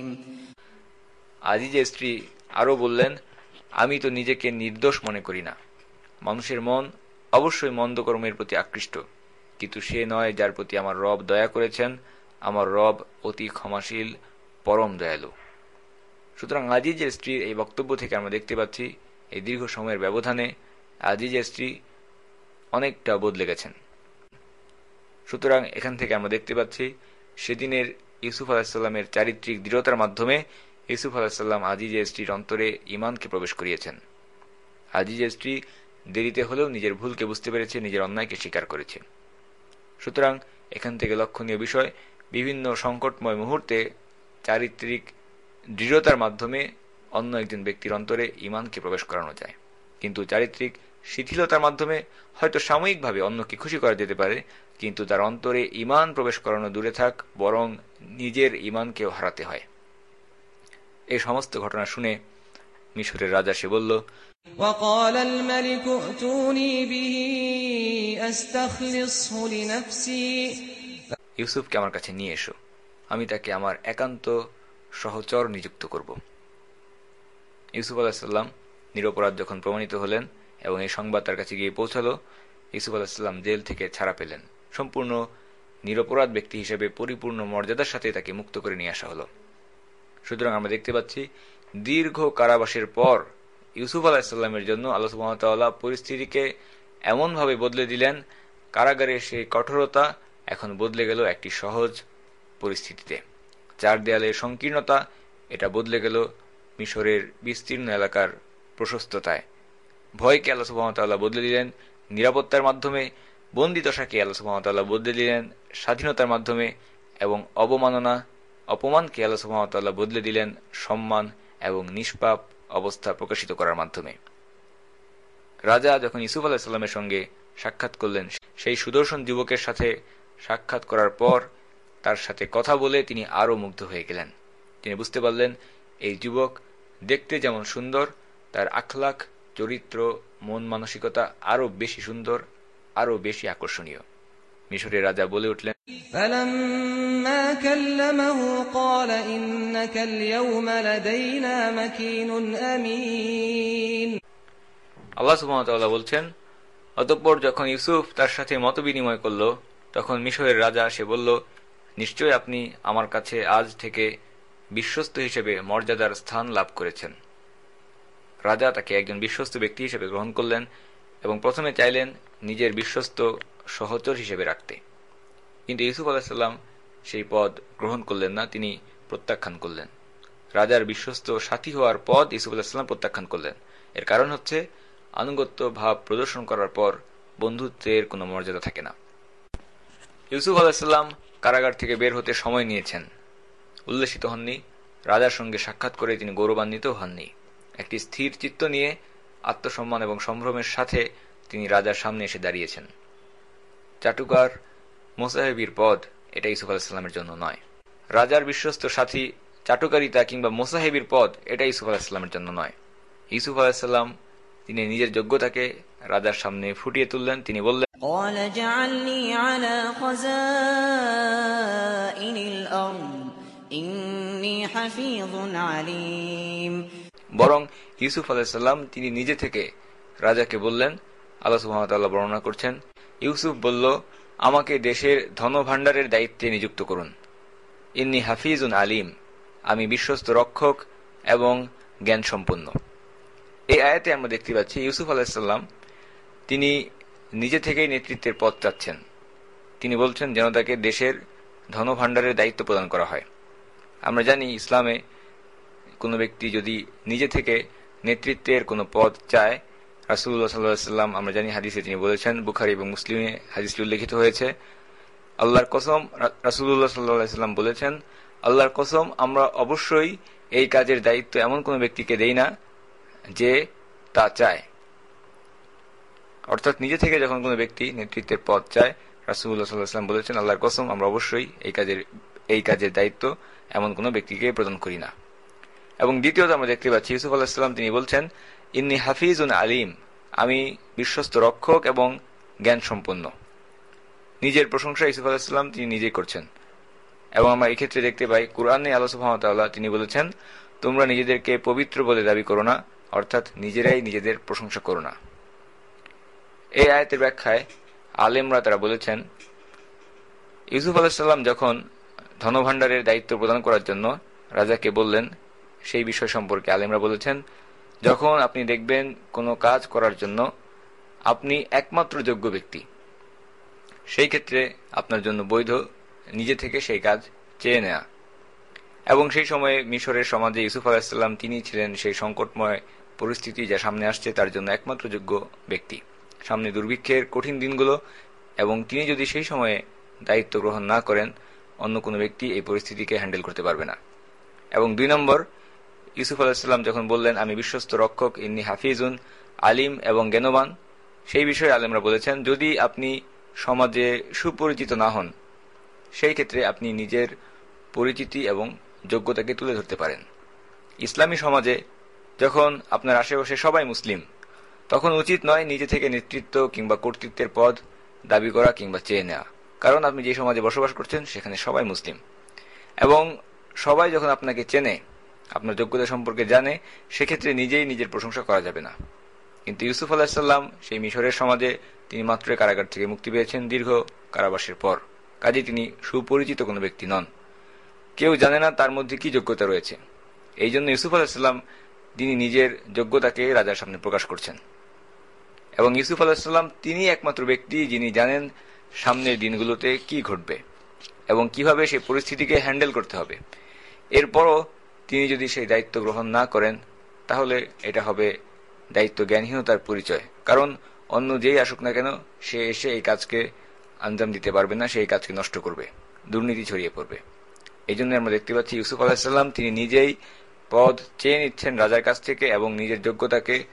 আজিজের স্ত্রী আরো বললেন, আমি তো নিজেকে নির্দোষ মনে করি না। মানুষের মন অবশ্যই মন্দ কর্মের প্রতি আকৃষ্ট, কিন্তু সে নয় যার প্রতি আমার রব দয়া করেছেন। আমার রব অতি ক্ষমাশীল, পরম দয়ালু। সুতরাং আজিজের স্ত্রীর এই বক্তব্য থেকে আমরা দেখতে পাচ্ছি এই দীর্ঘ সময়ের ব্যবধানে আজিজের স্ত্রী অনেকটা বদলে গেছেন। সুতরাং এখান থেকে আমরা দেখতে পাচ্ছি সেদিনের ইউসুফ আলাইহিস সালামের চারিত্রিক দৃঢ়তার মাধ্যমে ইউসুফ আলাইহিস সালাম আজিজের স্ত্রীর অন্তরে ঈমানকে প্রবেশ করিয়েছেন। আজিজের স্ত্রী দেরিতে হলেও নিজের ভুলকে বুঝতে পেরেছে, নিজের অন্যায়কে স্বীকার করেছে। সুতরাং এখান থেকে লক্ষণীয় বিষয়, বিভিন্ন সংকটময় মুহূর্তে চারিত্রিক দৃঢ়তার মাধ্যমে অন্য একজন ব্যক্তির অন্তরে ঈমানকে প্রবেশ করানো যায়, কিন্তু চারিত্রিক শিথিলতার মাধ্যমে হয়তো সাময়িকভাবে অন্যকে খুশি করা যেতে পারে, কিন্তু তার অন্তরে ঈমান প্রবেশ করানো দূরে থাক, বরং নিজের ঈমানকেও হারাতে হয়। এই সমস্ত ঘটনা শুনে মিশরের রাজা সে বলল, وقال الملك ائتوني به أستخلصه لنفسي। ইউসুফকে আমার কাছে নিয়ে এসো, আমি তাকে আমার একান্ত সহচর নিযুক্ত করব। ইউসুফ আলাইহিস সালাম নিরপরাধ যখন প্রমাণিত হলেন এবং এই সংবাদ তার কাছে গিয়ে পৌঁছালো, ইউসুফ আলাইহিস সালাম জেল থেকে ছাড়া পেলেন। সম্পূর্ণ নিরপরাধ ব্যক্তি হিসেবে পরিপূর্ণ মর্যাদার সাথে তাকে মুক্ত করে নিয়ে আসা হলো। সুতরাং আমরা দেখতে পাচ্ছি দীর্ঘ কারাবাসের পর ইউসুফ আলাইহিস সালামের জন্য আল্লাহ সুবহানাহু ওয়া তাআলা পরিস্থিতিকে এমনভাবে বদলে দিলেন, কারাগারের সেই কঠোরতা এখন বদলে গেল একটি সহজ পরিস্থিতিতে। চার দেয়ালের সংকীর্ণতা এটা বদলে গেল মিশরের বিস্তীর্ণ এলাকার প্রশস্ততায়। ভয়কে আল্লাহ সুবহানাহু ওয়া তাআলা বদলে দিলেন নিরাপত্তার মাধ্যমে, বন্দিদশাকে আল্লাহ সুবহানাহু ওয়া তাআলা বদলে দিলেন স্বাধীনতার মাধ্যমে, এবং অপমানকে আল্লাহ সুবহানাহু ওয়া তাআলা বদলে দিলেন সম্মান এবং নিষ্পাপ অবস্থা প্রকাশিত করার মাধ্যমে। রাজা যখন ইউসুফ আলাইহিসসালামের সঙ্গে সাক্ষাৎ করলেন, সেই সুদর্শন যুবকের সাথে সাক্ষাৎ করার পর তার সাথে কথা বলে তিনি আরও মুগ্ধ হয়ে গেলেন। তিনি বুঝতে পারলেন এই যুবক দেখতে যেমন সুন্দর, তার আখলাক, চরিত্র, মন মানসিকতা আরও বেশি সুন্দর, আরও বেশি আকর্ষণীয়। মিশরের রাজা বলে উঠলেন, فَلَمَّا كَلَّمَهُ قَالَ إِنَّكَ الْيَوْمَ لَدَيْنَا مَكِينٌ أَمِينٌ। আল্লাহ সুবহানাহু ওয়া তাআলা বলছেন, অতঃপর যখন ইউসুফ তার সাথে মতবিনিময় করল, তখন মিশরের রাজা সে বলল, নিশ্চয় আপনি আমার কাছে আজ থেকে বিশ্বস্ত হিসেবে মর্যাদার স্থান লাভ করেছেন। রাজা তাকে একজন বিশ্বস্ত ব্যক্তি হিসেবে গ্রহণ করলেন এবং প্রথমে চাইলেন নিজের বিশ্বস্ত সহচর হিসেবে রাখতে, কিন্তু ইউসুফ আলাইহিস সালাম সেই পদ গ্রহণ করলেন না, তিনি প্রত্যাখ্যান করলেন। রাজার বিশ্বস্ত সাথী হওয়ার পদ ইউসুফ আলাইহিস সালাম প্রত্যাখ্যান করলেন। এর কারণ হচ্ছে আনুগত্য ভাব প্রদর্শন করার পর বন্ধুত্বের কোনো মর্যাদা থাকে না। ইউসুফ আলাইহিস সালাম কারাগার থেকে বের হতে সময় নিয়েছেন, উল্লসিত হননি। রাজার সঙ্গে সাক্ষাৎ করে তিনি গৌরবান্বিত হননি। একটি স্থির চিত্ত নিয়ে আত্মসম্মান এবং সম্ভ্রমের সাথে তিনি রাজার সামনে এসে দাঁড়িয়েছেন। চাটুকার, মোসাহেবির পদ এটা ইউসুফ আলাইহিস সালামের জন্য নয়। রাজার বিশ্বস্ত সাথী, চাটুকারিতা কিংবা মোসাহেবির পদ এটা ইউসুফ আলাইহিস সালামের জন্য নয়। ইউসুফ আলাইহিস সালাম তিনি নিজের যোগ্যতাকে রাজার সামনে ফুটিয়ে তুললেন। তিনি বললেন, قال اجعلني على خزائن الأرض إني حفيظ عليم। বরং ইউসুফ আলাইহিস সালাম তিনি নিজে থেকে রাজাকে বললেন, আল্লাহ সুবহানাহু ওয়া তাআলা বর্ণনা করছেন, ইউসুফ বলল, আমাকে দেশের ধনভাণ্ডারের দায়িত্বে নিযুক্ত করুন। ইন্নী হাফিজুন আলিম, আমি বিশ্বস্ত রক্ষক এবং জ্ঞান সম্পন্ন। এই আয়াতে আমরা দেখতে পাচ্ছি ইউসুফ আলাইহিস সালাম তিনি নিজে থেকেই নেতৃত্বের পদ চাচ্ছেন। তিনি বলছেন যেন তাকে দেশের ধনভাণ্ডারের দায়িত্ব প্রদান করা হয়। আমরা জানি ইসলামে কোনো ব্যক্তি যদি নিজে থেকে নেতৃত্বের কোনো পদ চায়, রাসূলুল্লাহ সাল্লাল্লাহু আলাইহি ওয়াসাল্লাম আমরা জানি হাদিসে তিনি বলেছেন, বুখারী এবং মুসলিমে হাদিসটি উল্লেখিত হয়েছে, আল্লাহর কসম, রাসূলুল্লাহ সাল্লাল্লাহু আলাইহি ওয়াসাল্লাম বলেছেন, আল্লাহর কসম আমরা অবশ্যই এই কাজের দায়িত্ব এমন কোনো ব্যক্তিকে দেই না যে তা চায়। অর্থাৎ নিজে থেকে যখন কোনো ব্যক্তি নেতৃত্বের পদ চায়, রাসূলুল্লাহ সাল্লাল্লাহু আলাইহি ওয়াসাল্লাম বলেছেন, আল্লাহর কসম আমরা অবশ্যই এই কাজের দায়িত্ব এমন কোনো ব্যক্তিকে প্রদান করি না। এবং দ্বিতীয়ত আমরা দেখতে পাচ্ছি ইউসুফ আলাইহিস সালাম তিনি বলছেন, ইন্নী হাফিজুন আলিম, আমি বিশ্বস্ত রক্ষক এবং জ্ঞান সম্পন্ন। নিজের প্রশংসা ইউসুফ আলাইহিস সালাম তিনি নিজেই করছেন। এবং আমরা এই ক্ষেত্রে দেখতে পাই কুরআনে আল্লাহ সুবহানাহু ওয়া তাআলা তিনি বলেছেন, তোমরা নিজেদেরকে পবিত্র বলে দাবি করো না, অর্থাৎ নিজেরাই নিজেদের প্রশংসা করো না। এই আয়াতের ব্যাখ্যায় আলেমরা তারা বলেছেন, ইউসুফ আলাইহিস সালাম যখন ধনভাণ্ডারের দায়িত্ব প্রদান করার জন্য রাজাকে বললেন, সেই বিষয় সম্পর্কে আলেমরা বলেছেন, যখন আপনি দেখবেন কোনো কাজ করার জন্য আপনি একমাত্র যোগ্য ব্যক্তি, সেই ক্ষেত্রে আপনার জন্য বৈধ নিজে থেকে সেই কাজ চেয়ে নেয়া। এবং সেই সময়ে মিশরের সমাজে ইউসুফ আলাইহিস সালাম তিনি ছিলেন সেই সংকটময় পরিস্থিতি যা সামনে আসছে তার জন্য একমাত্র যোগ্য ব্যক্তি। সামনে দুর্ভিক্ষের কঠিন দিনগুলো, এবং তিনি যদি সেই সময়ে দায়িত্ব গ্রহণ না করেন, অন্য কোনো ব্যক্তি এই পরিস্থিতিকে হ্যান্ডেল করতে পারবে না। এবং 2 নম্বর, ইউসুফ আলাইহিস সালাম যখন বললেন আমি বিশ্বস্ত রক্ষক, ইন্নী হাফিজুন আলিম এবং জ্ঞানবান, সেই বিষয়ে আলেমরা বলেছেন, যদি আপনি সমাজে সুপরিচিত না হন, সেই ক্ষেত্রে আপনি নিজের পরিচিতি এবং যোগ্যতাকে তুলে ধরতে পারেন। ইসলামী সমাজে যখন আপনার আশেপাশে সবাই মুসলিম, তখন উচিত নয় নিজে থেকে নেতৃত্ব কিংবা কর্তৃত্বের পদ দাবি করা কিংবা চেয়ে নেওয়া, কারণ আপনি যে সমাজে বসবাস করছেন সেখানে সবাই মুসলিম, এবং সবাই যখন আপনাকে চেনে, আপনার যোগ্যতা সম্পর্কে জানে, সেক্ষেত্রে নিজেই নিজের প্রশংসা করা যাবে না। কিন্তু ইউসুফ আলাইহিস সালাম সেই মিশরের সমাজে তিনি মাত্র কারাগার থেকে মুক্তি পেয়েছেন দীর্ঘ কারাবাসের পর, কাজে তিনি সুপরিচিত কোনো ব্যক্তি নন, কেউ জানে না তার মধ্যে কি যোগ্যতা রয়েছে। এই জন্য ইউসুফ আলাইহিস সালাম তিনি নিজের যোগ্যতাকে রাজার সামনে প্রকাশ করছেন। এবং ইউসুফ আলাইহিস সালাম তিনি একমাত্র ব্যক্তি যিনি জানেন সামনের দিনগুলোতে কি ঘটবে এবং কিভাবে সেই পরিস্থিতিকে হ্যান্ডেল করতে হবে। এরপরও তিনি যদি সেই দায়িত্ব গ্রহণ না করেন, তাহলে এটা হবে দায়িত্ব জ্ঞানহীনতার পরিচয়, কারণ অন্য যেই আসুক না কেন সে এসে এই কাজকে আঞ্জাম দিতে পারবে না, সেই কাজকে নষ্ট করবে, দুর্নীতি ছড়িয়ে পড়বে। এই জন্য আমরা দেখতে পাচ্ছি ইউসুফ আলাইহিস সালাম তিনি নিজেই পদ চেয়ে নিচ্ছেন রাজার কাছ থেকে এবং নিজের যোগ্যতাকে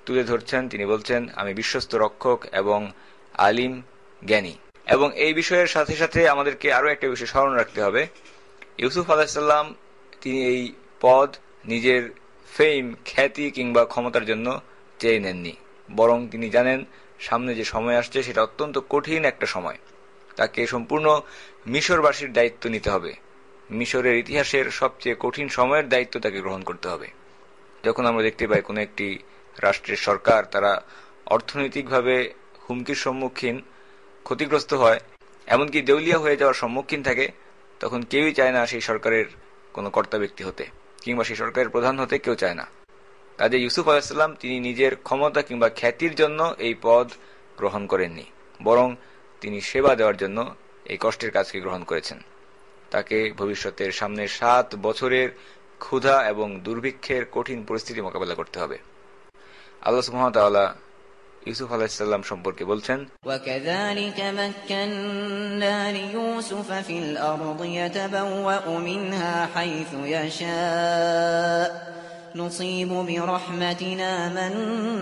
তুলে ধরছেন। তিনি বলছেন, আমি বিশ্বস্ত রক্ষক এবং আলিম জ্ঞানী। এবং এই বিষয়ের সাথে সাথে আমাদেরকে আরো একটা বিষয় স্মরণ রাখতে হবে, ইউসুফ আলাইহিসসালাম তিনি এই পদ নিজের ফেম, খ্যাতি কিংবা ক্ষমতার জন্য চেয়ে নেননি, বরং তিনি জানেন সামনে যে সময় আসছে সেটা অত্যন্ত কঠিন একটা সময়। তাকে সম্পূর্ণ মিশরবাসীর দায়িত্ব নিতে হবে। মিশরের ইতিহাসের সবচেয়ে কঠিন সময়ের দায়িত্ব তাকে গ্রহণ করতে হবে। যখন আমরা দেখতে পাই কোনো একটি রাষ্ট্রের সরকার তারা অর্থনৈতিকভাবে হুমকির সম্মুখীন, ক্ষতিগ্রস্ত হয়, এমনকি দেউলিয়া হয়ে যাওয়ার সম্মুখীন থাকে, তখন কেউই চায় না সেই সরকারের কোনো কর্তা ব্যক্তি হতে, কিংবা সেই সরকারের প্রধান হতে কেউ চায় না। কাজে ইউসুফ আলাইহিসসালাম তিনি নিজের ক্ষমতা কিংবা খ্যাতির জন্য এই পদ গ্রহণ করেননি, বরং তিনি সেবা দেওয়ার জন্য এই কষ্টের কাজকে গ্রহণ করেছেন। তাকে ভবিষ্যতের সামনে 7 বছরের ক্ষুধা এবং দুর্ভিক্ষের কঠিন পরিস্থিতি মোকাবেলা করতে হবে। আল্লাহ সুবহানাহু ওয়া তাআলা ইউসুফ আলাইহিসসালাম সম্পর্কে বলছেন, وَكَذَلِكَ مَكَّنَّا لِيُوسُفَ فِي الْأَرْضِ يَتَبَوَّأُ مِنْهَا حَيْثُ يَشَاءُ نُصِيبُ بِرَحْمَتِنَا مَن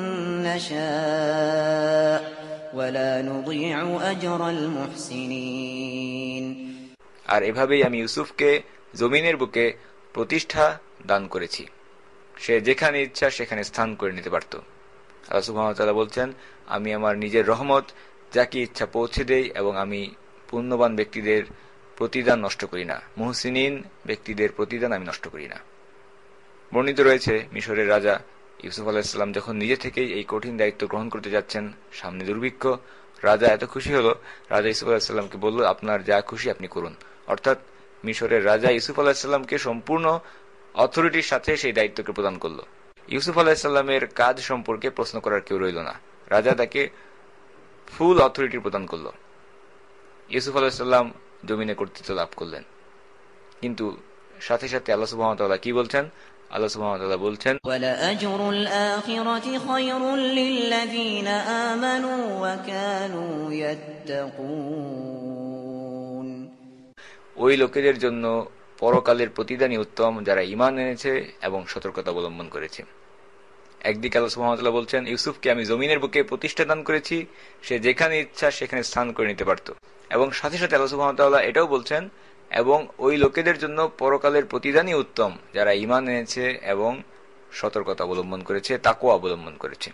نَّشَاءُ وَلَا نُضِيعُ أَجْرَ الْمُحْسِنِينَ। আর এভাবেই আমি ইউসুফকে জমিনের বুকে প্রতিষ্ঠা দান করেছি, সে যেখানে ইচ্ছা সেখানে স্থান করে নিতে পারত। আল্লাহ সুবহানাহু ওয়া তাআলা বলছেন, আমি আমার নিজের রহমত যাকে ইচ্ছা পৌঁছে দেই এবং আমি পুণ্যবান ব্যক্তিদের প্রতিদান নষ্ট করি না, মুহসিনিন ব্যক্তিদের প্রতিদান আমি নষ্ট করি না। বর্ণিত রয়েছে মিশরের রাজা ইউসুফ আলাইহিস সালাম যখন নিজে থেকেই এই কঠিন দায়িত্ব গ্রহণ করতে যাচ্ছেন, সামনে দুর্ভিক্ষ, রাজা এত খুশি হলো, রাজা ইউসুফ আলাইহিস সালামকে বলল, আপনার যা খুশি আপনি করুন। অর্থাৎ মিশরের রাজা ইউসুফ আলাইহিস সালামকে সম্পূর্ণ অথরিটির সাথে সেই দায়িত্বকে প্রদান করল। ইউসুফ আলাইহিস সালামের কাজ সম্পর্কে প্রশ্ন করার কেউ রইল না, রাজা তাকে ফুল অথরিটি প্রদান করল। ইউসুফ আলাইহিস সালাম জমিনে কর্তৃত্ব লাভ করলেন। কিন্তু সাথে সাথে আল্লাহ সুবহানাহু ওয়া তাআলা কি বলছেন? আল্লাহ সুবহানাহু ওয়া তাআলা বলছেন, وَلَأَجْرُ الْآخِرَةِ خَيْرٌ لِّلَّذِينَ آمَنُوا وَكَانُوا يَتَّقُونَ। ওই লোকেদের জন্য পরকালের প্রতিদানই উত্তম যারা ঈমান এনেছে এবং সতর্কতা অবলম্বন করেছে। একদিকে আল্লাহ সুবহানাহু ওয়া তাআলা বলছেন, ইউসুফকে আমি জমিনের বুকে প্রতিষ্ঠা দান করেছি, সে যেখানে ইচ্ছা সেখানে স্থান করে নিতে পারত। এবং সাথে সাথে আল্লাহ সুবহানাহু ওয়া তাআলা এটাও বলছেন, এবং ওই লোকেদের জন্য পরকালের প্রতিদানই উত্তম যারা ঈমান এনেছে এবং সতর্কতা অবলম্বন করেছে, তাকওয়া অবলম্বন করেছে।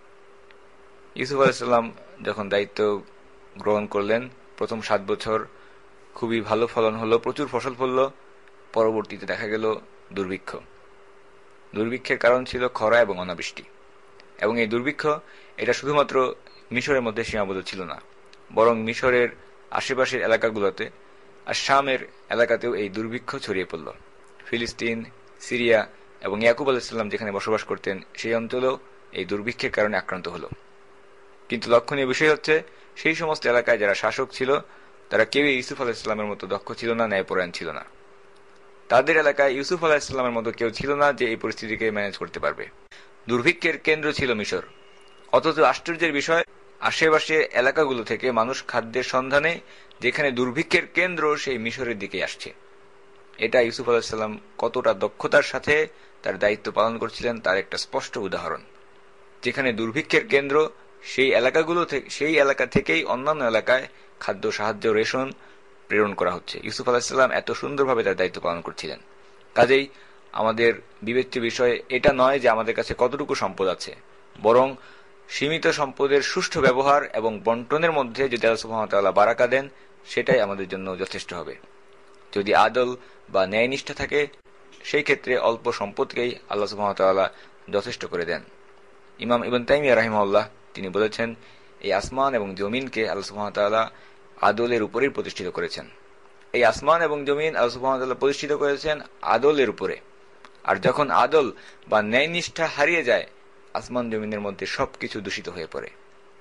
ইউসুফ আলাইহিস সালাম যখন দায়িত্ব গ্রহণ করলেন, প্রথম 7 বছর খুবই ভালো ফলন হলো, প্রচুর ফসল ফলল। পরবর্তীতে দেখা গেল দুর্ভিক্ষ। দুর্ভিক্ষের কারণ ছিল খরা এবং অনাবৃষ্টি। এবং এই দুর্ভিক্ষ এটা শুধুমাত্র মিশরের মধ্যে সীমাবদ্ধ ছিল না, বরং মিশরের আশেপাশের এলাকাগুলোতে আর শামের এলাকাতেও এই দুর্ভিক্ষ ছড়িয়ে পড়ল। ফিলিস্তিন, সিরিয়া এবং ইয়াকুব আলাইহিস সালাম যেখানে বসবাস করতেন সেই অঞ্চলেও এই দুর্ভিক্ষের কারণে আক্রান্ত হলো। কিন্তু লক্ষণীয় বিষয় হচ্ছে, সেই সমস্ত এলাকায় যারা শাসক ছিল তারা কেউই ইউসুফ আলাইহিস সালামের মতো দক্ষ ছিল না, ন্যায়পরায়ণ ছিল না। তাদের এলাকায় ইউসুফ আলাইহিস সালামের মতো কেউ ছিল না যে এই পরিস্থিতিকে ম্যানেজ করতে পারবে। দুর্ভিক্ষের কেন্দ্র ছিল মিশর, অথচ আশ্চর্যের বিষয়, আশেপাশের এলাকাগুলো থেকে মানুষ খাদ্যের সন্ধানে যেখানে দুর্ভিক্ষের কেন্দ্র সেই মিশরের দিকে আসছে। এটা ইউসুফ আলাইহিস সালাম কতটা দক্ষতার সাথে তার দায়িত্ব পালন করছিলেন তার একটা স্পষ্ট উদাহরণ। যেখানে দুর্ভিক্ষের কেন্দ্র সেই এলাকা থেকেই অন্যান্য এলাকায় খাদ্য, সাহায্য, রেশন প্রেরণ করা হচ্ছে। ইউসুফ আলাইহিস সালাম এত সুন্দরভাবে তার দায়িত্ব পালন করছিলেন। কাজেই আমাদের বিবেচ্য বিষয় এটা নয় যে আমাদের কাছে কতটুকু সম্পদ আছে, বরং সীমিত সম্পদের সুষ্ঠু ব্যবহার এবং বন্টনের মধ্যে যদি আল্লাহ সুবহানাহু ওয়া তাআলা বারাকা দেন, সেটাই আমাদের জন্য যথেষ্ট হবে। যদি আদল বা ন্যায়নিষ্ঠা থাকে, সেই ক্ষেত্রে অল্প সম্পদকেই আল্লাহ সুবহানাহু ওয়া তাআলা যথেষ্ট করে দেন। ইমাম ইবনে তাইমিয়া রাহিমাহুল্লাহ তিনি বলেছেন, এই আসমান এবং জমিনকে আল্লাহ সুবহানাহু ওয়া তাআলা আদলের উপরেই প্রতিষ্ঠিত করেছেন। এই আসমান এবং জমিন আল্লাহ সুবহানাহু ওয়া তাআলা প্রতিষ্ঠিত করেছেন আদলের উপরে। আর যখন আদল বা ন্যায়নিষ্ঠা হারিয়ে যায়, আসমান জমিনের মধ্যে সবকিছু দূষিত হয়ে পড়ে।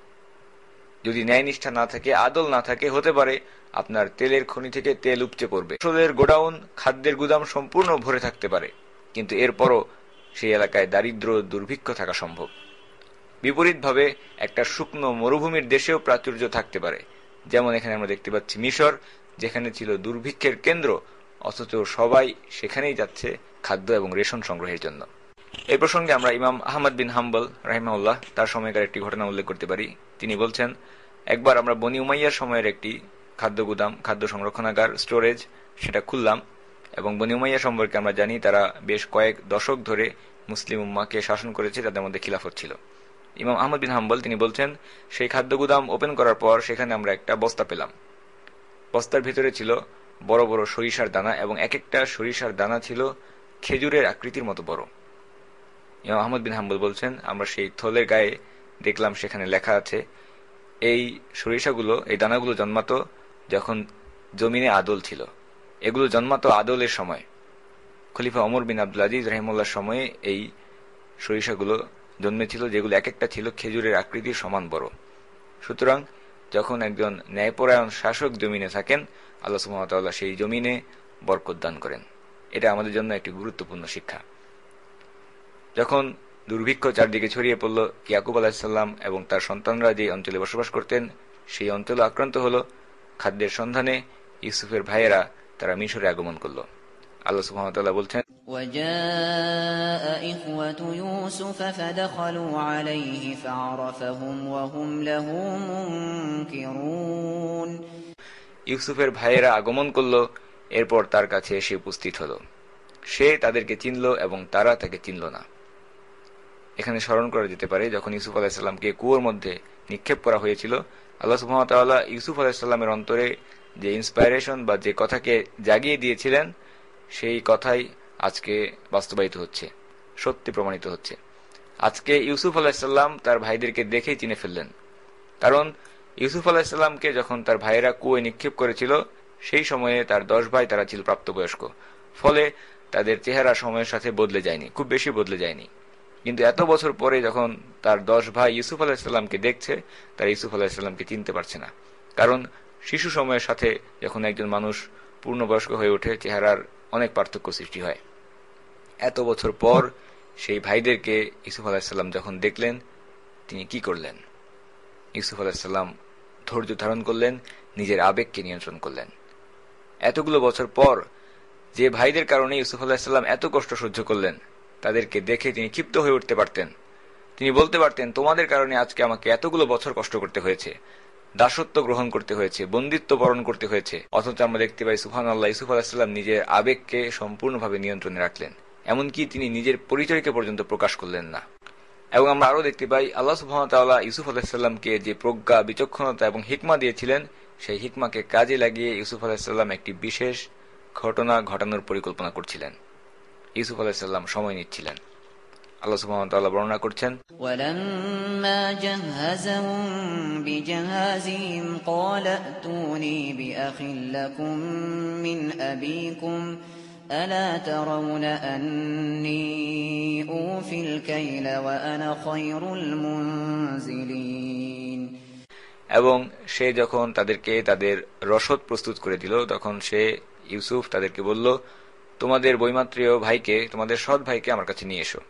যদি ন্যায়নিষ্ঠা না থাকে, আদল না থাকে, হতে পারে আপনার তেলের খনি থেকে তেল উপচে পড়বে, ফসলের গোডাউন, খাদ্যের গুদাম সম্পূর্ণ ভরে থাকতে পারে, কিন্তু এরপরও সেই এলাকায় দারিদ্র, দুর্ভিক্ষ থাকা সম্ভব। বিপরীতভাবে একটা শুকনো মরুভূমির দেশেও প্রাচুর্য থাকতে পারে, যেমন এখানে আমরা দেখতে পাচ্ছি মিশর, যেখানে ছিল দুর্ভিক্ষের কেন্দ্র, অথচ সবাই সেখানেই যাচ্ছে খাদ্য এবং রেশন সংগ্রহের জন্য। এই প্রসঙ্গে আমরা ইমাম আহমদ বিন হাম্বল রাহিমাহুল্লাহ তার সময়কার একটি ঘটনা উল্লেখ করতে পারি। তিনি বলছেন, একবার আমরা বনি উমাইয়ার সময়ের একটি খাদ্য গুদাম, খাদ্য সংরক্ষণাগার, স্টোরেজ, সেটা খুললাম। এবং বনি উমাইয়া সম্পর্কে আমরা জানি তারা বেশ কয়েক দশক ধরে মুসলিম উম্মাহকে শাসন করেছে, তাদের মধ্যে খিলাফত ছিল। ইমাম আহমদ বিন হাম্বল তিনি বলছেন, সেই খাদ্য গুদাম ওপেন করার পর সেখানে আমরা একটা বস্তা পেলাম। বস্তার ভিতরে ছিল বড় বড় সরিষার দানা, এবং এক একটা সরিষার দানা ছিল খেজুরের আকৃতির মতো বড়। ইমাম আহমদ বিন হাম্বল বলছেন, আমরা সেই থলের গায়ে দেখলাম সেখানে লেখা আছে, এই সরিষাগুলো, এই দানাগুলো জন্মাতো যখন জমিনে আদল ছিল। এগুলো জন্মাতো আদলের সময়, খলিফা ওমর বিন আব্দুল আজিজ রাহিমাহুল্লাহর সময়ে এই সরিষাগুলো জন্মেছিল, যেগুলো এক একটা ছিল খেজুরের আকৃতির সমান বড়। সুতরাং যখন একজন ন্যায়পরায়ণ শাসক জমিনে থাকেন, আল্লাহ সুবহানাহু ওয়া তাআলা সেই জমিনে বরকত দান করেন। এটা আমাদের জন্য একটি গুরুত্বপূর্ণ শিক্ষা। যখন দুর্ভিক্ষ চারদিকে ছড়িয়ে পড়ল, ইয়াকুব আলাইহিস সালাম এবং তার সন্তানরা যে অঞ্চলে বসবাস করতেন সেই অঞ্চল আক্রান্ত হল। খাদ্যের সন্ধানে ইউসুফের ভাইয়েরা তারা মিশরে আগমন করল। আল্লাহ সুবহানাহু ওয়া তাআলা বলছেন, وجاء إخوة يوسف فدخلوا عليه فعرفهم وهم له منكرون। ইউসুফের ভাইয়েরা আগমন করল, এরপর তার কাছে এসে উপস্থিত হল। সে তাদেরকে চিনল এবং তারা তাকে চিনল না। এখানে স্মরণ করা যেতে পারে, যখন ইউসুফ আলাইহিস সালামকে কুয়োর মধ্যে নিক্ষেপ করা হয়েছিল, আল্লাহ সুবহানাহু ওয়া তাআলা ইউসুফ আলাইহিস সালামের অন্তরে যে ইন্সপাইরেশন বা যে কথাকে জাগিয়ে দিয়েছিলেন, সেই কথাই আজকে বাস্তবায়িত হচ্ছে, সত্যি প্রমাণিত হচ্ছে। আজকে ইউসুফ আলাইহিস সালাম তার ভাইদেরকে দেখেই চিনে ফেললেন, কারণ ইউসুফ আলাইহিস সালামকে যখন তার ভাইয়েরা কুয়োয় নিক্ষেপ করেছিল, সেই সময়ে তার 10 ভাই তারা ছিল প্রাপ্তবয়স্ক, ফলে তাদের চেহারা সময়ের সাথে বদলে যায়নি, খুব বেশি বদলে যায়নি। কিন্তু এত বছর পরে যখন তার 10 ভাই ইউসুফ আলাইহিস সালামকে দেখছে, তারা ইউসুফ আলাইহিস সালামকে চিনতে পারছে না। কারণ শিশু সময়ের সাথে যখন একজন মানুষ পূর্ণবয়স্ক হয়ে ওঠে, চেহারার অনেক পার্থক্য সৃষ্টি হয়। এত বছর পর সেই ভাইদেরকে ইউসুফ আলাইহিস সালাম যখন দেখলেন, তিনি কি করলেন? ইউসুফ আলাইহিস সালাম ধৈর্য ধারণ করলেন, নিজের আবেগকে নিয়ন্ত্রণ করলেন। এতগুলো বছর পর যে ভাইদের কারণে ইউসুফ আলাইহিস সালাম এত কষ্ট সহ্য করলেন, তাদেরকে দেখে তিনি ক্ষিপ্ত হয়ে উঠতে পারতেন। তিনি বলতে পারতেন, তোমাদের কারণে আজকে আমাকে এতগুলো বছর কষ্ট করতে হয়েছে, দাসত্ব গ্রহণ করতে হয়েছে, বন্দিত্ব বরণ করতে হয়েছে। অথচ আমরা দেখতে পাই সুবহানাল্লাহ, ইউসুফ আলাইহিস সালাম নিজের আবেগকে সম্পূর্ণভাবে নিয়ন্ত্রণে রাখলেন, এমনকি তিনি নিজের পরিচয়কে পর্যন্ত প্রকাশ করলেন না। এবং আমরা আরো দেখতে পাই, আল্লাহ সুবহানাহু ওয়া তাআলা ইউসুফ আলাইহিস সালামকে যে প্রজ্ঞা, বিচক্ষণতা এবং হিকমা দিয়েছিলেন, সেই হিকমাকে কাজে লাগিয়ে ইউসুফ আলাইহিস সালাম একটি বিশেষ ঘটনা ঘটানোর পরিকল্পনা করছিলেন। ইউসুফ আলাইহিস সালাম সময় নিচ্ছিলেন। আল্লাহ সুবহানাহু ওয়া তাআলা বর্ণনা করছেন, وَلَمَّا جَهَّزَهُم بِجَهَازِهِمْ قَالَ ائْتُونِي بِأَخٍ لَّكُم مِّنْ أَبِيكُمْ أَلَا تَرَوْنَ أَنِّي أُوفِي الْكَيْلَ وَأَنَا خَيْرُ الْمُنزِلِينَ। এবং সে যখন তাদেরকে তাদের রসদ প্রস্তুত করে দিল, তখন সে ইউসুফ তাদেরকে বলল, তোমাদের বৈমাত্রীয় ভাইকে, তোমাদের সৎ ভাইকে আমার কাছে নিয়ে এসো।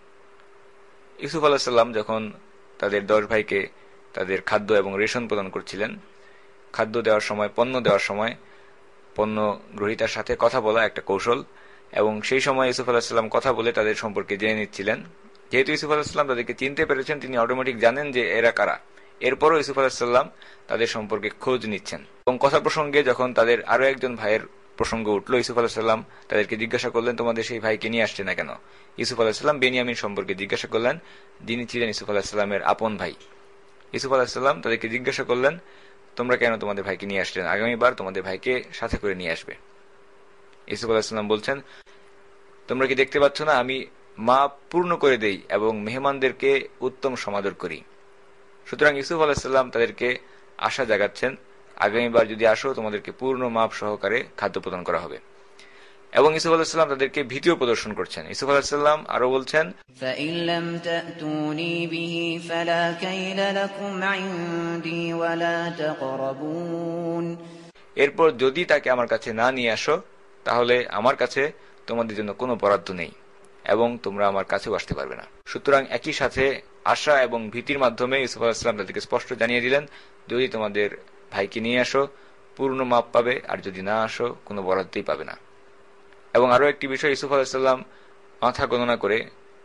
ইউসুফ আলাইহিস সালাম যখন তাদের 10 ভাইকে তাদের খাদ্য এবং রেশন প্রদান করছিলেন, খাদ্য দেওয়ার সময়, পণ্য দেওয়ার সময় পণ্য গ্রহীতার সাথে কথা বলা একটা কৌশল, এবং সেই সময় ইউসুফ আলাইহিস সালাম কথা বলে তাদের সম্পর্কে জেনে নিচ্ছিলেন। যেহেতু ইউসুফ আলাইহিস সালাম তাদেরকে চিনতে পেরেছেন, তিনি অটোমেটিক জানেন যে এরা কারা। এরপরও ইউসুফ আলাইহিস সালাম তাদের সম্পর্কে খোঁজ নিচ্ছেন। এবং কথা প্রসঙ্গে যখন তাদের আরো একজন ভাইয়ের প্রসঙ্গ উঠল, ইউসুফ আলাইহিস সালাম তাদেরকে জিজ্ঞাসা করলেন, তোমাদের সেই ভাইকে নিয়ে আসছে না কেন? ইউসুফ আলাইহিস সালাম বেনিয়ামিন সম্পর্কে জিজ্ঞাসা করলেন, যিনি ছিলেন ইউসুফ আলাইহিস সালামের আপন ভাই। ইউসুফ আলাইহিস সালাম তাদেরকে জিজ্ঞাসা করলেন, তোমরা কেন তোমাদের ভাইকে নিয়ে আসলেন? আগামীবার তোমাদের ভাইকে সাথে করে নিয়ে আসবে। ইউসুফ আলাইহিস সালাম বলছেন, তোমরা কি দেখতে পাচ্ছ না, আমি মাপ পূর্ণ করে দেই এবং মেহমানদেরকে উত্তম সমাদর করি। সুতরাং ইউসুফ আলাইহিস সালাম তাদেরকে আশা জাগাচ্ছেন, আগামীবার যদি আসো তোমাদেরকে পূর্ণ মাপ সহকারে খাদ্য প্রদান করা হবে। এবং ইউসুফ আলাইহিস সালাম তাদেরকে ভীতিও প্রদর্শন করছেন। ইউসুফ আলাইহিস সালাম আরো বলছেন, فَإِن لَّمْ تَأْتُونِي بِهِ فَلَا كَيْلَ لَكُمْ عِندِي وَلَا تَقْرَبُونَ। এরপর যদি তাকে আমার কাছে না নিয়ে আসো, তাহলে আমার কাছে তোমাদের জন্য কোনো বরাদ্দ নেই এবং তোমরা আমার কাছেও আসতে পারবে না। সুতরাং একই সাথে আশা এবং ভীতির মাধ্যমে ইউসুফ আলাইহিস সালাম তাদেরকে স্পষ্ট জানিয়ে দিলেন, যদি তোমাদের ভাইকে নিয়ে আসো পূর্ণ মাপ পাবে, আর যদি না আসো কোনো বরাদ্দই পাবে না। এবং আরো একটি বিষয়, ইউসুফ আলাইহিস সালাম মাথা গণনা করে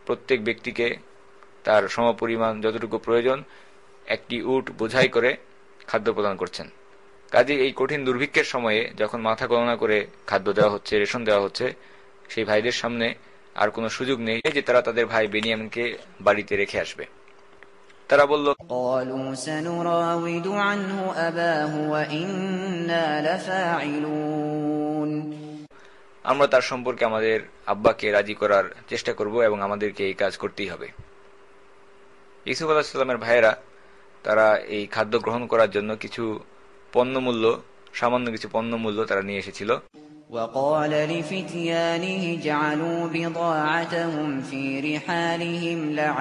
প্রত্যেক ব্যক্তিকে তার সমপরিমাণ যতটুকু প্রয়োজন একটি উট বোঝাই করে খাদ্য প্রদান করছেন। কাজে এই কঠিন দুর্ভিক্ষের সময়ে যখন মাথা গণনা করে খাদ্য দেওয়া হচ্ছে, রেশন দেওয়া হচ্ছে, সেই ভাইদের সামনে আর কোনো সুযোগ নেই যে তারা তাদের ভাই বেনিয়ামিনকে বাড়িতে রেখে আসবে। তারা বলল, قالوا سنراود عنه أباه وإنا لفاعلون আমরা তার সম্পর্কে আমাদের আব্বাকে রাজি করার চেষ্টা করব এবং আমাদেরকে এই কাজ করতেই হবে। ইউসুফ আলাইহিস সালামের ভাইয়েরা তারা এই খাদ্য গ্রহণ করার জন্য কিছু পণ্যমূল্য, সামান্য কিছু পণ্যমূল্য তারা নিয়ে এসেছিল। وقال لفتيانه اجعلوا بضاعتهم في رحالهم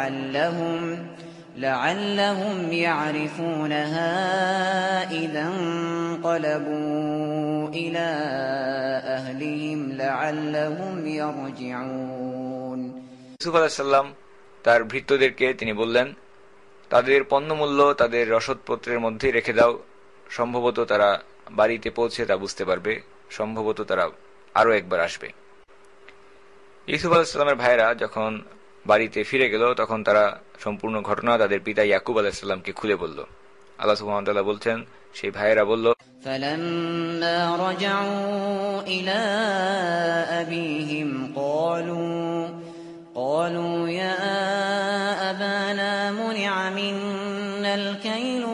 لعلهم يعرفونها إذا انقلبوا إلى أهلهم لعلهم يرجعون ইউসুফ আলাইহিস সালাম তার ভৃত্যদেরকে তিনি বললেন, তাদের পণ্যমূল্য তাদের রসদপত্রের মধ্যে রেখে দাও, সম্ভবত তারা বাড়িতে পৌঁছে তা বুঝতে পারবে, সম্ভবত তারা আরো একবার আসবে। ইউসুফ আলাইহিস সালামের ভাইয়েরা যখন বাড়িতে ফিরে গেল তখন তারা সম্পূর্ণ ঘটনা তাদের পিতা ইয়াকুব আলাইহিস সালামকে খুলে বলল। আল্লাহ সুবহানাহু ওয়া তাআলা বলছেন, সেই ভাইয়েরা বলল, فَلَمَّا رَجَعُوا إِلَى أَبِيهِمْ قَالُوا يَا أَبَانَا مُنِعَ مِنَّا الْكَيْلُ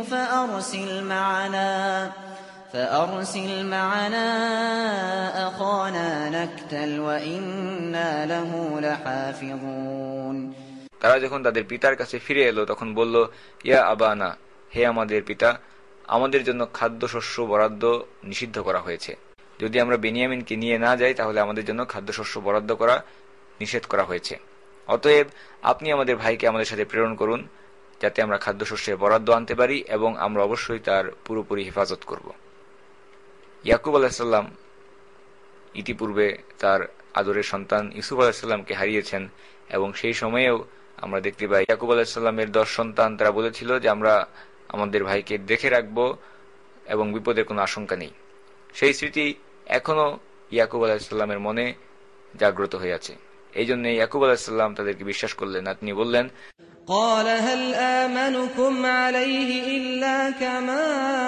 فأرسل معنا أخانا نكتل وإنا له لحافظون তারা যখন তাদের পিতার কাছে ফিরে এলো তখন বলল, ইয়া আবানা, হে আমাদের পিতা, আমাদের জন্য খাদ্যশস্য বরাদ্দ নিষিদ্ধ করা হয়েছে। যদি আমরা বেনিয়ামিনকে নিয়ে না যাই তাহলে আমাদের জন্য খাদ্যশস্য বরাদ্দ করা নিষেধ করা হয়েছে। অতএব আপনি আমাদের ভাইকে আমাদের সাথে প্রেরণ করুন যাতে আমরা খাদ্যশস্যের বরাদ্দ আনতে পারি এবং আমরা অবশ্যই তার পুরোপুরি হেফাজত করব। ইয়াকুব আলাইহিস সালাম ইতিপূর্বে তার আদরের সন্তান ইউসুফ আলাইহিস সালামকে হারিয়েছেন এবং সেই সময়েও আমরা দেখতে পাই ইয়াকুব আলাইহিস সালামের 10 সন্তান তারা বলেছিল যে আমরা আমাদের ভাইকে দেখে রাখব এবং বিপদের কোনো আশঙ্কা নেই। সেই স্মৃতি এখনো ইয়াকুব আলাইহিস সালামের মনে জাগ্রত হয়ে আছে। এই জন্য ইয়াকুব আলাইহিস সালাম তাদেরকে বিশ্বাস করলেন না। তিনি বললেন, قال هل آمنكم عليه إلا كما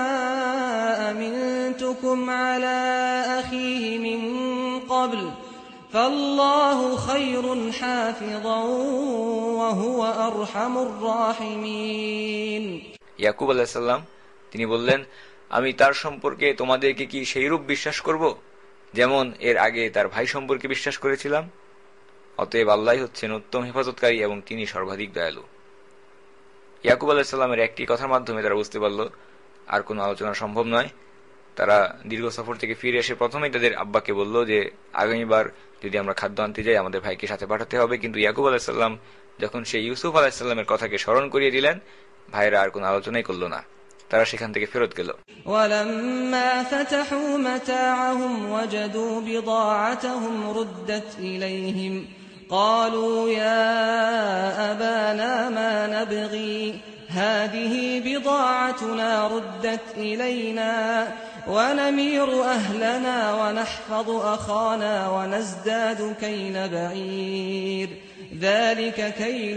أمنتكم على أخيه من قبل فالله خير حافظا وهو أرحم الراحمين ইয়াকুব আলাইহিস সালাম তিনি বললেন, আমি তার সম্পর্কে তোমাদেরকে কি সেইরূপ বিশ্বাস করব যেমন এর আগে তার ভাই সম্পর্কে বিশ্বাস করেছিলাম? অতএব আল্লাহই হচ্ছেন উত্তম হেফাজতকারী এবং তিনি সর্বাধিক দয়ালু। ইয়াকুব আলাইহিস সালামের একটি কথার মাধ্যমে তারা বুঝতে পারল আর কোনো আলোচনা সম্ভব নয়। তারা দীর্ঘ সফর থেকে ফিরে এসে প্রথমেই তাদের আব্বাকে বলল যে আগামীবার যদি আমরা খাদ্য আনতে যাই আমাদের ভাইকে সাথে পাঠাতে হবে। কিন্তু ইয়াকুব আলাইহিস সালাম যখন সেই ইউসুফ আলাইহিস সালামের কথাকে স্মরণ করিয়ে দিলেন, ভাইরা আর কোনো আলোচনাই করল না, তারা সেখান থেকে ফেরত গেল। ولما فتحوا متاعهم وجدوا بضاعتهم ردت إليهم قالوا يا أبانا ما نبغي هذه بضاعتنا ردت إلينا ونمير أهلنا ونحفظ أخانا ونزداد كيل بعير ذلك كيل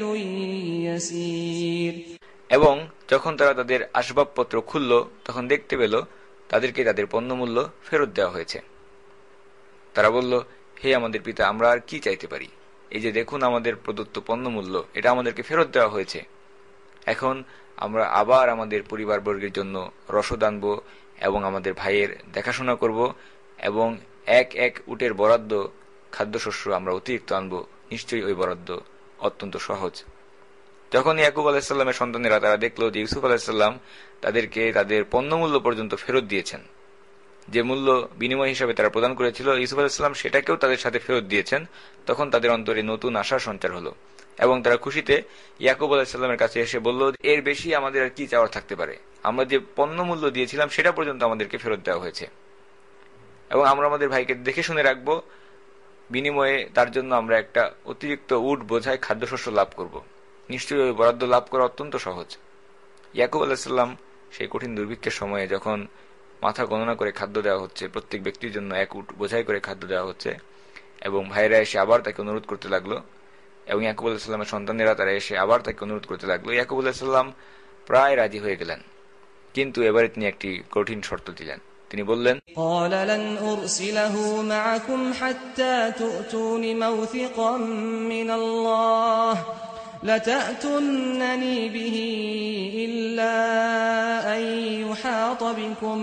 يسير এবং যখন তারা তাদের আসবাবপত্র খুলল তখন দেখতে পেল তাদেরকে তাদের পণ্যমূল্য ফেরত দেওয়া হয়েছে। তারা বলল, হে আমাদের পিতা, আমরা আর কি চাইতে পারি? এই যে দেখুন আমাদের প্রদত্ত পণ্যমূল্য, এটা আমাদেরকে ফেরত দেওয়া হয়েছে। এখন আমরা আবার আমাদের পরিবারবর্গের জন্য রসদ আনব এবং আমাদের ভাইয়ের দেখাশোনা করব এবং এক এক উটের বরাদ্দ খাদ্যশস্য আমরা অতিরিক্ত আনব। নিশ্চয়ই ওই বরাদ্দ অত্যন্ত সহজ। যখন ইয়াকুব আলাইহিস সালামের সন্তানেরা তারা দেখলো যে ইউসুফ আলাইহিস সালাম তাদেরকে তাদের পণ্যমূল্য পর্যন্ত ফেরত দিয়েছেন, যে মূল্য বিনিময় হিসাবে তারা প্রদান করেছিল ইউসুফ আলাইহিস সালাম সেটাকেও তাদের সাথে ফেরত দিয়েছেন, তখন তাদের অন্তরে নতুন আশার সঞ্চার হলো এবং তারা খুশিতে ইয়াকুব আলাইহিস সালামের কাছে এসে বলল, এর বেশি আমাদের আর কি চাওয়ার থাকতে পারে? আমরা যে পণ্যমূল্য দিয়েছিলাম সেটা পর্যন্ত আমাদেরকে ফেরত দেওয়া হয়েছে এবং আমরা আমাদের ভাইকে দেখে শুনে রাখবো, বিনিময়ে তার জন্য আমরা একটা অতিরিক্ত উট বোঝাই খাদ্যশস্য লাভ করব। নিশ্চয়ই ওই বরাদ্দ লাভ করা অত্যন্ত সহজ। ইয়াকুব আলাইহিস সালাম সেই কঠিন দুর্ভিক্ষের সময়ে যখন মাথা গণনা করে খাদ্য দেওয়া হচ্ছে, প্রত্যেক ব্যক্তির জন্য এক উট বোঝাই করে খাদ্য দেওয়া হচ্ছে এবং ভাইরা এসে আবার তাকে অনুরোধ করতে লাগলো এবং ইয়াকুব আলাইহিস সালামের সন্তানেরা তারা এসে আবার তাকে অনুরোধ করতে লাগলো। ইয়াকুব আলাইহিস সালাম প্রায় রাজি হয়ে গেলেন, কিন্তু এবারে তিনি একটি কঠিন শর্ত দিলেন। তিনি বললেন, قال لن أرسله معكم حتى تؤتون موثقا من الله لتأتونني به إلا أن يحاط بكم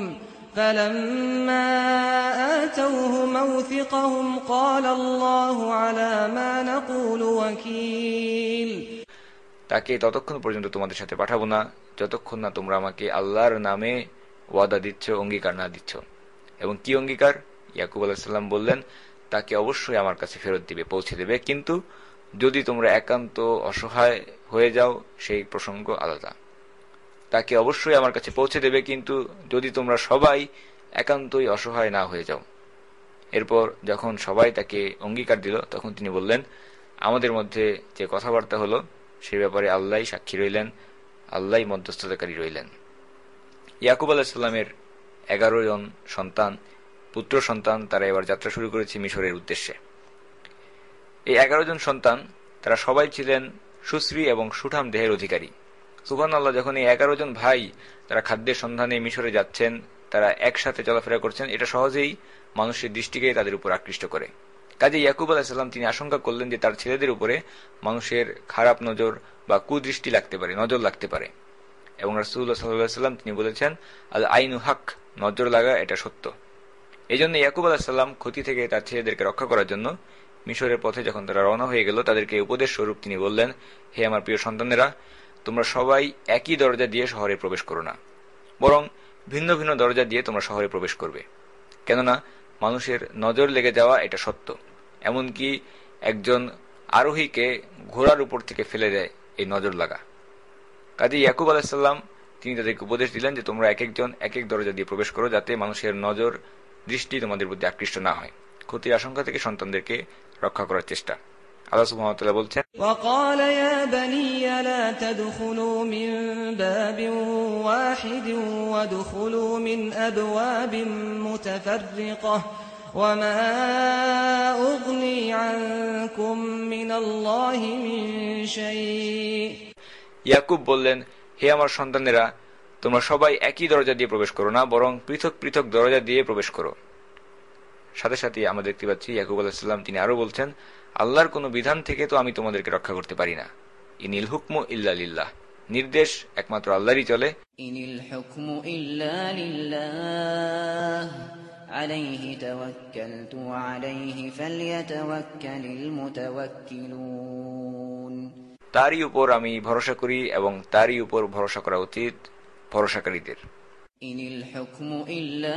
فلما آتوه موثقهم قال الله على ما نقول وكيل। তাকে ততক্ষণ পর্যন্ত তোমাদের সাথে পাঠাবো না যতক্ষণ না তোমরা আমাকে আল্লাহর নামে ওয়াদা দিচ্ছ, অঙ্গীকার না দিচ্ছ। এবং কি অঙ্গীকার? ইয়াকুব আলাইহিস সালাম বললেন, তাকে অবশ্যই আমার কাছে ফেরত দিবে, পৌঁছে দেবে, কিন্তু যদি তোমরা একান্ত অসহায় হয়ে যাও সেই প্রসঙ্গ আলাদা। তাকে অবশ্যই আমার কাছে পৌঁছে দেবে, কিন্তু যদি তোমরা সবাই একান্তই অসহায় না হয়ে যাও। এরপর যখন সবাই তাকে অঙ্গীকার দিল, তখন তিনি বললেন, আমাদের মধ্যে যে কথাবার্তা হলো সে ব্যাপারে আল্লাহই সাক্ষী রইলেন, আল্লাহই মধ্যস্থতাকারী রইলেন। ইয়াকুব আলাইহিস সালামের 11 জন সন্তান, পুত্র সন্তান, তারা এবার যাত্রা শুরু করেছে মিশরের উদ্দেশ্যে। এই 11 জন সন্তান তারা সবাই ছিলেন সুশ্রী এবং সুঠাম দেহের অধিকারী। সুবহানাল্লাহ, যখন এই 11 জন ভাই তারা খাদ্যের সন্ধানে মিশরে যাচ্ছেন, তারা একসাথে চলাফেরা করছেন, এটা সহজেই মানুষের দৃষ্টিকে তাদের উপর আকৃষ্ট করে। কাজে ইয়াকুব আলাইহিস সালাম তিনি আশঙ্কা করলেন যে তার ছেলেদের উপরে মানুষের খারাপ নজর বা কুদৃষ্টি লাগতে পারে, নজর লাগতে পারে। এবং রাসূলুল্লাহ সাল্লাল্লাহু আলাইহি ওয়াসাল্লাম তিনি বলেছেন, আল আইনু হক, নজর লাগা এটা সত্য। এই জন্য ইয়াকুব আলাইহিস সালাম ক্ষতি থেকে তার ছেলেদেরকে রক্ষা করার জন্য মিশরের পথে যখন তারা রওনা হয়ে গেল, তাদেরকে উপদেশ স্বরূপ তিনি বললেন, হে আমার প্রিয় সন্তানেরা, তোমরা সবাই একই দরজা দিয়ে শহরে প্রবেশ করো না, বরং ভিন্ন ভিন্ন দরজা দিয়ে তোমরা শহরে প্রবেশ করবে। কেননা মানুষের নজর লেগে যাওয়া এটা সত্য, এমনকি একজন আরোহীকে ঘোড়ার উপর থেকে ফেলে দেয় এই নজর লাগা। কাজে ইয়াকুব আলাইহিস সালাম তিনি তাদেরকে উপদেশ দিলেন যে তোমরা এক একজন এক এক দরজা দিয়ে প্রবেশ করো, যাতে মানুষের নজর দৃষ্টি তোমাদের প্রতি আকৃষ্ট না হয়। ক্ষতির আশঙ্কা থেকে সন্তানদেরকে রক্ষা করার চেষ্টা। আল্লাহ সুবহানাহু ওয়া তাআলা বলছেন, وقال يا بني لا تدخلوا من باب واحد وادخلوا من أبواب متفرقة وما أغني عنكم من الله من شيء। ইয়াকুব বললেন, হে আমার সন্তানেরা, তোমরা সবাই একই দরজা দিয়ে প্রবেশ করো না, বরং পৃথক পৃথক দরজা দিয়ে প্রবেশ করো। সাথে সাথে আমরা দেখতে পাচ্ছি ইয়াকুব আলাইহিস সালাম তিনি আরো বলছেন, আল্লাহর কোন বিধান থেকে তো আমি তোমাদেরকে রক্ষা করতে পারি না। ইনিল হুকমু ইল্লা লিল্লাহ, নির্দেশ একমাত্র আল্লাহরই চলে। ইনিল হুকমু ইল্লা লিল্লাহ আলাইহি তাওয়াক্কালতু আলাইহি ফালইয়াতাওয়াক্কালিল মুতাওয়াক্কিলুন। তারই উপর আমি ভরসা করি এবং তারই উপর ভরসা করা উচিত ভরসাকারীদের। ইনিল হুকমু ইল্লা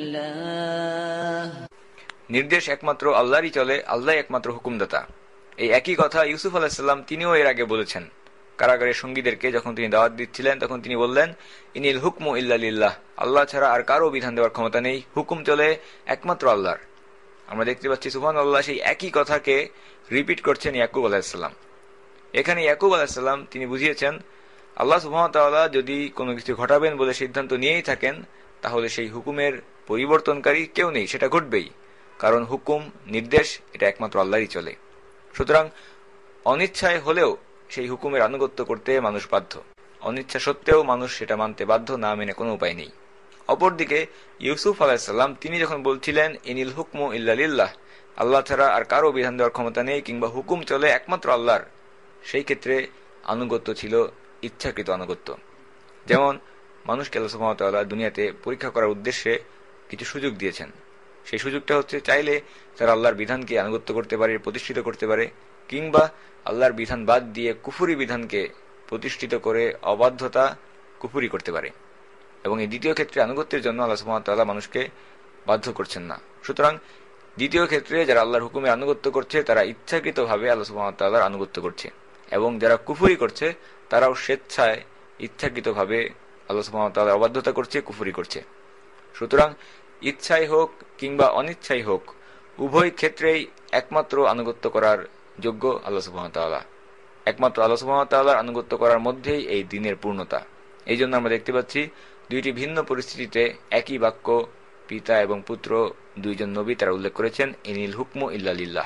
লিল্লাহ, নির্দেশ একমাত্র আল্লাহরই চলে, আল্লাহ একমাত্র হুকুমদাতা। এই একই কথা ইউসুফ আলাইহিস সালাম তিনিও এর আগে বলেছেন। কারাগারের সঙ্গীদেরকে যখন তিনি দাওয়াত দিচ্ছিলেন, তখন তিনি বললেন, ইনিল হুকমু ইল্লা লিল্লাহ, আল্লাহ ছাড়া আর কারো বিধান দেওয়ার ক্ষমতা নেই, হুকুম চলে একমাত্র আল্লাহর। আমরা দেখতে পাচ্ছি সুবহানাল্লাহ, সেই একই কথাকে রিপিট করছেন ইয়াকুব আলাইহিস সালাম। এখানে ইয়াকুব আলাইহিস সালাম তিনি বুঝিয়েছেন, আল্লাহ সুবহানাহু ওয়া তাআলা যদি কোনো কিছু ঘটাবেন বলে সিদ্ধান্ত নিয়েই থাকেন, তাহলে সেই হুকুমের পরিবর্তনকারী কেউ নেই, সেটা ঘটবেই। কারণ হুকুম, নির্দেশ এটা একমাত্র আল্লাহরই চলে। সুতরাং অনিচ্ছায় হলেও সেই হুকুমের আনুগত্য করতে মানুষ বাধ্য, অনিচ্ছা সত্ত্বেও মানুষ সেটা মানতে বাধ্য, না মেনে কোনো উপায় নেই। অপরদিকে ইউসুফ আলাইহিস সালাম তিনি যখন বলছিলেন, ইনিল হুকমু ইল্লা লিল্লাহ, আল্লাহ ছাড়া আর কারো বিধান দেওয়ার ক্ষমতা নেই কিংবা হুকুম চলে একমাত্র আল্লাহর, সেই ক্ষেত্রে আনুগত্য ছিল ইচ্ছাকৃত আনুগত্য। যেমন মানুষকে আল্লাহ সুবহানাহু ওয়া তাআলা দুনিয়াতে পরীক্ষা করার উদ্দেশ্যে কিছু সুযোগ দিয়েছেন। সেই সুযোগটা হচ্ছে, চাইলে তারা আল্লাহর বিধানকে আনুগত্য করতে পারে, প্রতিষ্ঠিত করতে পারে, কিংবা আল্লাহর বিধান বাদ দিয়ে কুফরি বিধানকে প্রতিষ্ঠিত করে অবাধ্যতা, কুফরি করতে পারে। এবং এই দ্বিতীয় ক্ষেত্রে আনুগত্যের জন্য আল্লাহ সুবহানাহু ওয়া তাআলা মানুষকে বাধ্য করছেন না। সুতরাং দ্বিতীয় ক্ষেত্রে যারা আল্লাহর হুকুমে আনুগত্য করছে, তারা ইচ্ছাকৃতভাবে আল্লাহ সুবহানাহু ওয়া তাআলার আনুগত্য করছে, এবং যারা কুফরি করছে তারাও স্বেচ্ছায় ইচ্ছাকৃতভাবে আল্লাহ সুবহানাহু ওয়া তাআলার অবাধ্যতা করছে, কুফরি করছে। সুতরাং ইচ্ছাই হোক কিংবা অনিচ্ছাই হোক, উভয় ক্ষেত্রেই একমাত্র আনুগত্য করার যোগ্য আল্লাহ সুবহানাহু ওয়া তাআলা। একমাত্র আল্লাহ সুবহানাহু ওয়া তাআলার আনুগত্য করার মধ্যেই এই দ্বীনের পূর্ণতা। এই জন্য আমরা দেখতে পাচ্ছি দুইটি ভিন্ন পরিস্থিতিতে একই বাক্য পিতা এবং পুত্র, দুইজন নবী তারা উল্লেখ করেছেন, ইনিল হুকমু ইল্লা লিল্লাহ,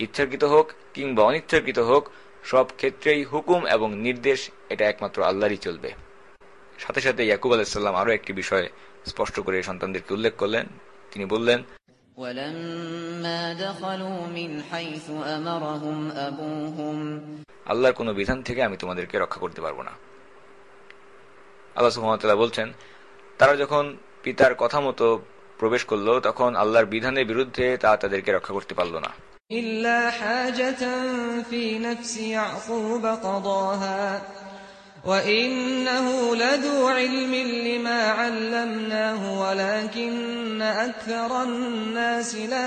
ইচ্ছাকৃত হোক কিংবা অনিচ্ছাকৃত হোক, সব ক্ষেত্রেই হুকুম এবং নির্দেশ এটা একমাত্র আল্লাহরই চলবে। সাথে সাথে ইয়াকুব আলাইহিস সালাম আরো একটি বিষয় স্পষ্ট করে সন্তানদেরকে উল্লেখ করলেন। তিনি বললেন, وَلَمَّا دَخَلُوا مِنْ حَيْثُ أَمَرَهُمْ أَبُوهُمْ আল্লাহর কোনো বিধান থেকে আমি তোমাদেরকে রক্ষা করতে পারবো না। আল্লাহ সুবহানাহু ওয়া তাআলা বলছেন, তারা যখন পিতার কথা মতো প্রবেশ করলো, তখন আল্লাহর বিধানের বিরুদ্ধে তা তাদেরকে রক্ষা করতে পারল না। إلا حاجة في نفس يعقوب قضاها وإنه لذو علم لما علمناه ولكن أكثر الناس لا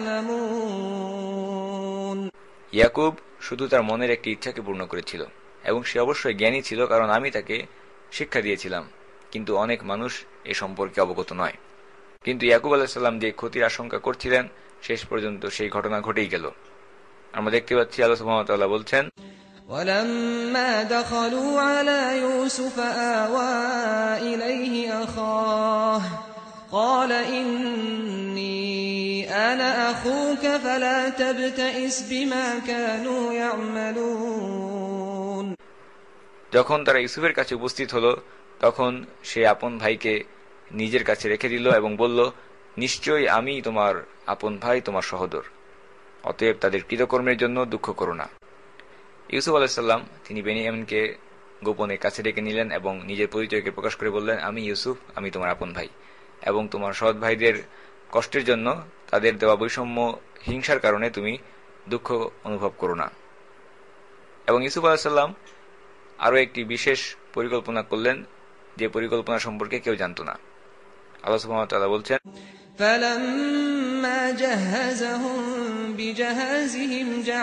يعلمون। ইয়াকুব শুধু তার মনের একটি ইচ্ছাকে পূর্ণ করেছিল এবং সে অবশ্যই জ্ঞানী ছিল, কারণ আমি তাকে শিক্ষা দিয়েছিলাম, কিন্তু অনেক মানুষ এ সম্পর্কে অবগত নয়। কিন্তু ইয়াকুব আলাইহিস সালাম যে ক্ষতির আশঙ্কা করছিলেন, শেষ পর্যন্ত সেই ঘটনা ঘটেই গেল। আমরা দেখতে পাচ্ছি আল্লাহ সুবহানাহু ওয়া তাআলা বলছেন, وَلَمَّا دَخَلُوا عَلَى يُوسُفَ آوَى إِلَيْهِ أَخَاهُ قَالَ إِنِّي أَنَا أَخُوكَ فَلَا تَبْتَئِسْ بِمَا كَانُوا يَعْمَلُونَ। যখন তারা ইউসুফের কাছে উপস্থিত হলো, তখন সে আপন ভাইকে নিজের কাছে রেখে দিল এবং বলল, নিশ্চয়ই আমি তোমার আপন ভাই, তোমার সহোদর, অতএব তাদের কৃতকর্মের জন্য দুঃখ করো না। ইউসুফ আলাইহিস সালাম তিনি বেনিয়ামিনকে গোপনে কাছে ডেকে নিলেন এবং নিজের পরিচয়কে প্রকাশ করে বললেন, আমি ইউসুফ, আমি তোমার আপন ভাই, এবং তোমার সৎ ভাইদের কষ্টের জন্য, তাদের দেওয়া বৈষম্য হিংসার কারণে তুমি দুঃখ অনুভব করো না। এবং ইউসুফ আলাইহিস সালাম আরো একটি বিশেষ পরিকল্পনা করলেন, যে পরিকল্পনা সম্পর্কে কেউ জানত না। আল্লাহ সুবহানাহু ওয়া তাআলা বলছেন, فَلَمَّا جَهَّزَهُم بِجَهَازِهِمْ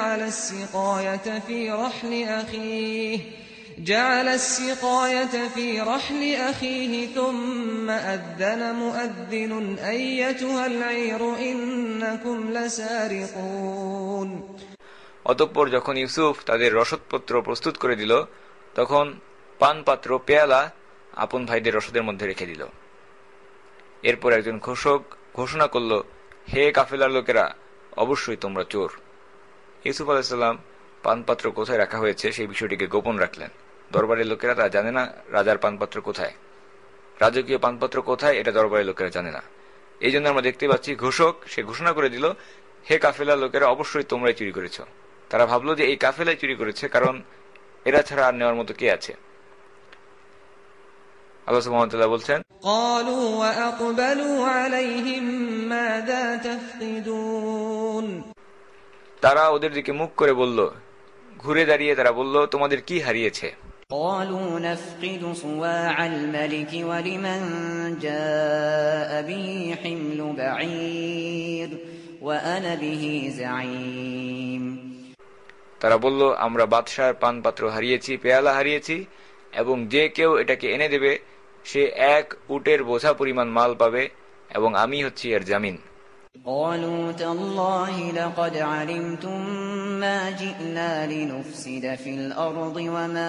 جَعَلَ السِّقَايَةَ فِي رَحْلِ أَخِيهِ ثُمَّ أَذَّنَ مُؤَذِّنٌ أَيَّتُهَا الْعِيرُ إِنَّكُمْ لَسَارِقُونَ। অতঃপর যখন ইউসুফ তাদের রসদপত্র প্রস্তুত করে দিল, তখন পানপাত্র পেয়ালা আপন ভাইদের রসদের মধ্যে রেখে দিল। এরপর একজন ঘোষক ঘোষণা করল, হে কাফেলার লোকেরা, অবশ্যই তোমরা চোর। ইউসুফ আলাইহিস সালাম পানপাত্র কোথায় রাখা হয়েছে সেই বিষয়টিকে গোপন রাখলেন। দরবারের লোকেরা তা জানে না রাজার পানপাত্র কোথায়, রাজকীয় পানপাত্র কোথায়, এটা দরবারের লোকেরা জানে না। এই জন্য আমরা দেখতে পাচ্ছি ঘোষক সে ঘোষণা করে দিল, হে কাফেলার লোকেরা, অবশ্যই তোমরাই চুরি করেছ। তারা ভাবলো যে এই কাফেলাই চুরি করেছে, কারণ এরা ছাড়া আর নেওয়ার মতো কে আছে। আল্লাহ সুবহানাহু ওয়া তাআলা বলছেন, قالوا وأقبلوا عليهم ماذا تفقدون। তারা ওদের দিকে মুখ করে বলল, ঘুরে দাঁড়িয়ে তারা বলল, তোমাদের কি হারিয়েছে? قالوا نفقد صواع الملك ولمن جاء به حمل بعير وأنا به زعيم। তারা বলল, আমরা বাদশার পানপাত্র হারিয়েছি, পেয়ালা হারিয়েছি, এবং যে কেউ এটাকে এনে দেবে সে এক উটের বোঝা পরিমাণ মাল পাবে, এবং আমি হচ্ছি এর জামিন। قالوا تالله لقد علمتم ما جئنا لنفسد في الأرض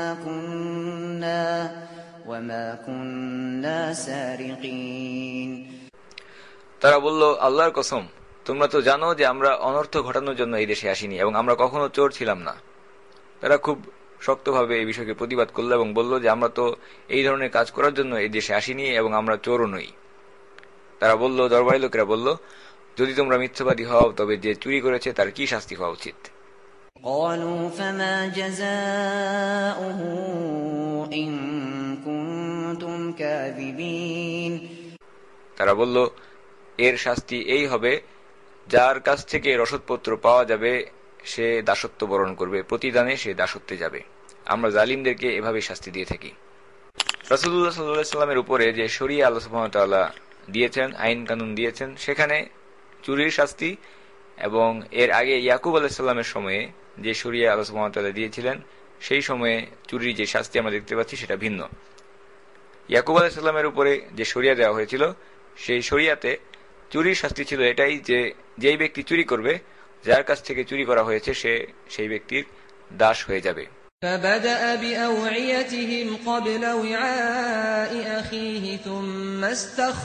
وما كنا سارقين। তারা বলল, আল্লাহর কসম, তোমরা তো জানো যে আমরা অনর্থ ঘটানোর জন্য এই দেশে আসিনি এবং আমরা কখনো চোর ছিলাম না। তারা খুব শক্তভাবে এই বিষয়কে প্রতিবাদ করল এবং বলল যে আমরা তো এই ধরনের কাজ করার জন্য এই দেশে আসিনি এবং আমরা চোরও নই। তারা বলল, দরবারি লোকেরা বলল, যদি তোমরা মিথ্যাবাদী হও তবে যে চুরি করেছে তার কি শাস্তি হওয়া উচিত? قالوا فما جزاؤه إن كنتم كاذبين। তারা বলল, এর শাস্তি এই হবে, যার কাছ থেকে রসদপত্র পাওয়া যাবে সে দাসত্ব বরণ করবে, প্রতিদানে সে দাসত্বে যাবে। আমরা জালিমদেরকে এভাবে শাস্তি দিয়ে থাকি। রাসূলুল্লাহ সাল্লাল্লাহু আলাইহি ওয়াসাল্লামের উপরে যে শরিয়া আল্লাহ সুবহানাহু ওয়া তাআলা দিয়েছেন, আইন কানুন দিয়েছেন, সেখানে চুরির শাস্তি এবং এর আগে ইয়াকুব আলাইহিস সালামের সময়ে যে শরিয়া আল্লাহ সুবহানাহু ওয়া তাআলা দিয়েছিলেন, সেই সময়ে চুরির যে শাস্তি আমরা দেখতে পাচ্ছি সেটা ভিন্ন। ইয়াকুব আলাইহিস সালামের উপরে যে শরিয়া দেওয়া হয়েছিল, সেই শরিয়াতে চুরির শাস্তি ছিল এটাই যে যেই ব্যক্তি চুরি করবে, যার কাছ থেকে চুরি করা হয়েছে সে সেই ব্যক্তির দাস হয়ে যাবে। فبدأ بأوعيتهم قبل وعاء أخيه ثم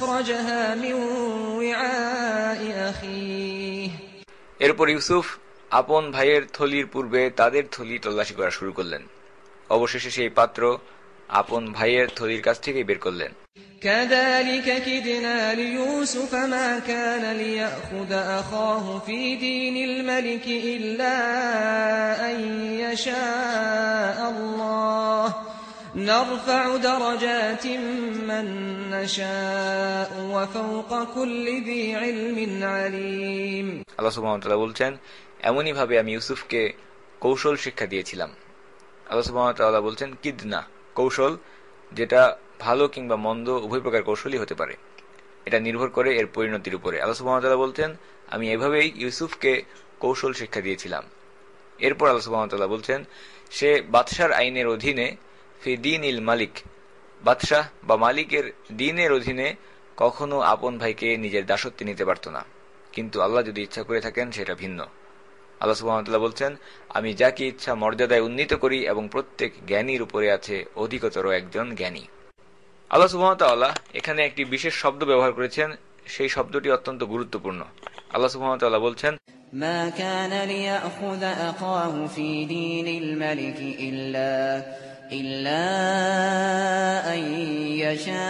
استخرجها من وعاء أخيه। এরপর ইউসুফ আপন ভাইয়ের থলির পূর্বে তাদের থলি তল্লাশি করা শুরু করলেন। অবশেষে সেই পাত্র আপন ভাইয়ের থলির কাছ থেকেই বের করলেন। كذلك كدنا ليوسف ما كان ليأخذ أخاه في دين الملك إلا أن يشاء الله نرفع درجات من نشاء وفوق كل ذي علم عليم। আল্লাহ সুবহানাহু ওয়া তাআলা বলছেন, এমনই ভাবে আমি ইউসুফকে কৌশল শিক্ষা দিয়েছিলাম। আল্লাহ সুবহানাহু ওয়া তাআলা বলছেন কিদনা, কৌশল, যেটা ভালো কিংবা মন্দ উভয় প্রকার কৌশলই হতে পারে, এটা নির্ভর করে এর পরিণতির উপরে। আল্লাহ সুবহানাহু ওয়া তাআলা বলছেন আমি এভাবেই ইউসুফকে কৌশল শিক্ষা দিয়েছিলাম। এরপর আল্লাহ সুবহানাহু ওয়া তাআলা বলছেন সে বাদশার আইনের অধীনে ফি দীনিল মালিক, বাদশাহ বা মালিকের দ্বীনের অধীনে কখনো আপন ভাইকে নিজের দাসত্বে নিতে পারত না, কিন্তু আল্লাহ যদি ইচ্ছা করে থাকেন সেটা ভিন্ন। আল্লাহ সুবহানাহু ওয়া তাআলা বলছেন আমি যাকে ইচ্ছা মর্যাদায় উন্নীত করি এবং প্রত্যেক জ্ঞানীর উপরে আছে অধিকতর একজন জ্ঞানী। আল্লাহ সুবহানাহু ওয়া তাআলা এখানে একটি বিশেষ শব্দ ব্যবহার করেছেন, সেই শব্দটি অত্যন্ত গুরুত্বপূর্ণ। আল্লাহ সুবহানাহু ওয়া তাআলা বলছেন মা কানা লিয়াখুযা আখাহু ফি দীনিল মালিক ইল্লা আন ইয়াশা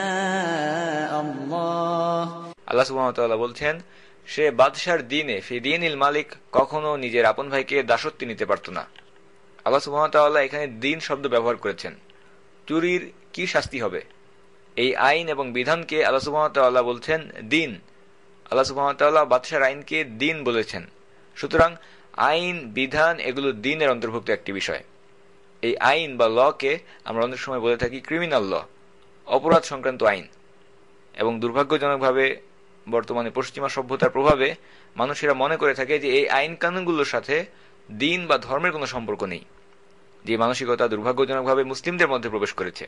আল্লাহ। আল্লাহ সুবহানাহু ওয়া তাআলা বলছেন সে বাদশার দ্বীনে ফি দীনিল মালিক কখনো নিজের আপন ভাইকে দাসত্বে নিতে পারত না। আল্লাহ সুবহানাহু ওয়া তাআলা এখানে দ্বীন শব্দ ব্যবহার করেছেন। চুরির কি শাস্তি হবে, এই আইন এবং বিধানকে আল্লাহ সুবহানাহু ওয়া তাআলা বলছেন দ্বীন। আল্লাহ সুবহানাহু ওয়া তাআলা বাদশার আইনকে দ্বীন বলেছেন। সুতরাং আইন বিধান এগুলো দ্বীনের অন্তর্ভুক্ত একটি বিষয়। এই আইন বা লকে আমরা অনেক সময় বলে থাকি ক্রিমিনাল ল, অপরাধ সংক্রান্ত আইন। এবং দুর্ভাগ্যজনকভাবে বর্তমানে পশ্চিমা সভ্যতার প্রভাবে মানুষেরা মনে করে থাকে যে এই আইন কানুনগুলোর সাথে দ্বীন বা ধর্মের কোনো সম্পর্ক নেই। যে মানসিকতা দুর্ভাগ্যজনকভাবে মুসলিমদের মধ্যে প্রবেশ করেছে।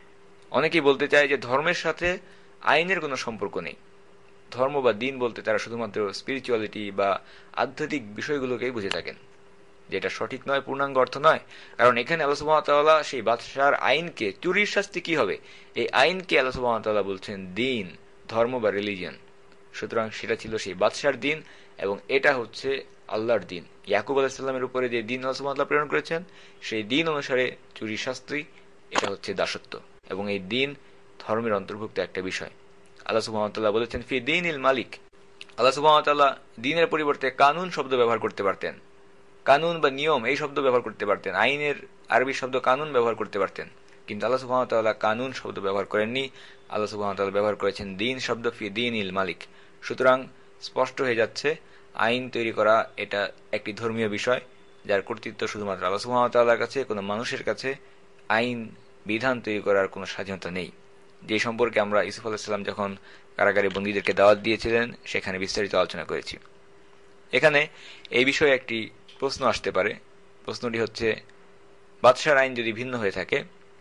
অনেকেই বলতে চায় যে ধর্মের সাথে আইনের কোনো সম্পর্ক নেই। ধর্ম বা দ্বীন বলতে তারা শুধুমাত্র স্পিরিচুয়ালিটি বা আধ্যাত্মিক বিষয়গুলোকেই বুঝে থাকেন, যেটা সঠিক নয়, পূর্ণাঙ্গ অর্থ নয়। কারণ এখানে আল্লাহ সুবহানাহু ওয়া তাআলা সেই বাদশার আইনকে, চুরির শাস্তি কি হবে, এই আইনকে আল্লাহ সুবহানাহু ওয়া তাআলা বলছেন দ্বীন, ধর্ম বা রিলিজিয়ন। সুতরাং সেটা ছিল সেই বাদশার দ্বীন এবং এটা হচ্ছে আল্লাহর দ্বীন। ইয়াকুব আলাইহিস সালামের উপরে যে দ্বীন আল্লাহ সুবহানাহু ওয়া তাআলা প্রেরণ করেছেন সেই দ্বীন অনুসারে চুরির শাস্তি, এটা হচ্ছে দাসত্ব। এবং এই দ্বীন ধর্মের অন্তর্ভুক্ত একটা বিষয়। আল্লাহ সুবহানাহু ওয়া তাআলা বলেছেন ফি দীনিল মালিক। আল্লাহ সুবহানাহু ওয়া তাআলা দ্বীনের পরিবর্তে কানুন শব্দ ব্যবহার করতে পারতেন, কানুন বা নিয়ম এই শব্দ ব্যবহার করতে পারতেন, আইনের আরবি শব্দ কানুন ব্যবহার করতে পারতেন, কিন্তু আল্লাহ সুবহানাহু ওয়া তাআলা কানুন শব্দ ব্যবহার করেননি। আল্লাহ সুবহানাহু ওয়া তাআলা ব্যবহার করেছেন দ্বীন শব্দ, ফি দীনিল মালিক। সুতরাং স্পষ্ট হয়ে যাচ্ছে আইন তৈরি করা এটা একটি ধর্মীয় বিষয়, যার কর্তৃত্ব শুধুমাত্র আল্লাহ সুবহানাহু ওয়া তাআলার কাছে। কোনো মানুষের কাছে আইন বিধান তৈরি করার কোনো স্বাধীনতা নেই, যে সম্পর্কে আমরা ইউসুফ আলাইহিস সালাম যখন কারাগারে বন্দীদেরকে দাওয়াত দিয়েছিলেন সেখানে বিস্তারিত আলোচনা করেছি। এখানে এই বিষয়ে একটি প্রশ্ন আসতে পারে। প্রশ্নটি হচ্ছে বাদশার আইন যদি ভিন্ন হয়ে থাকে,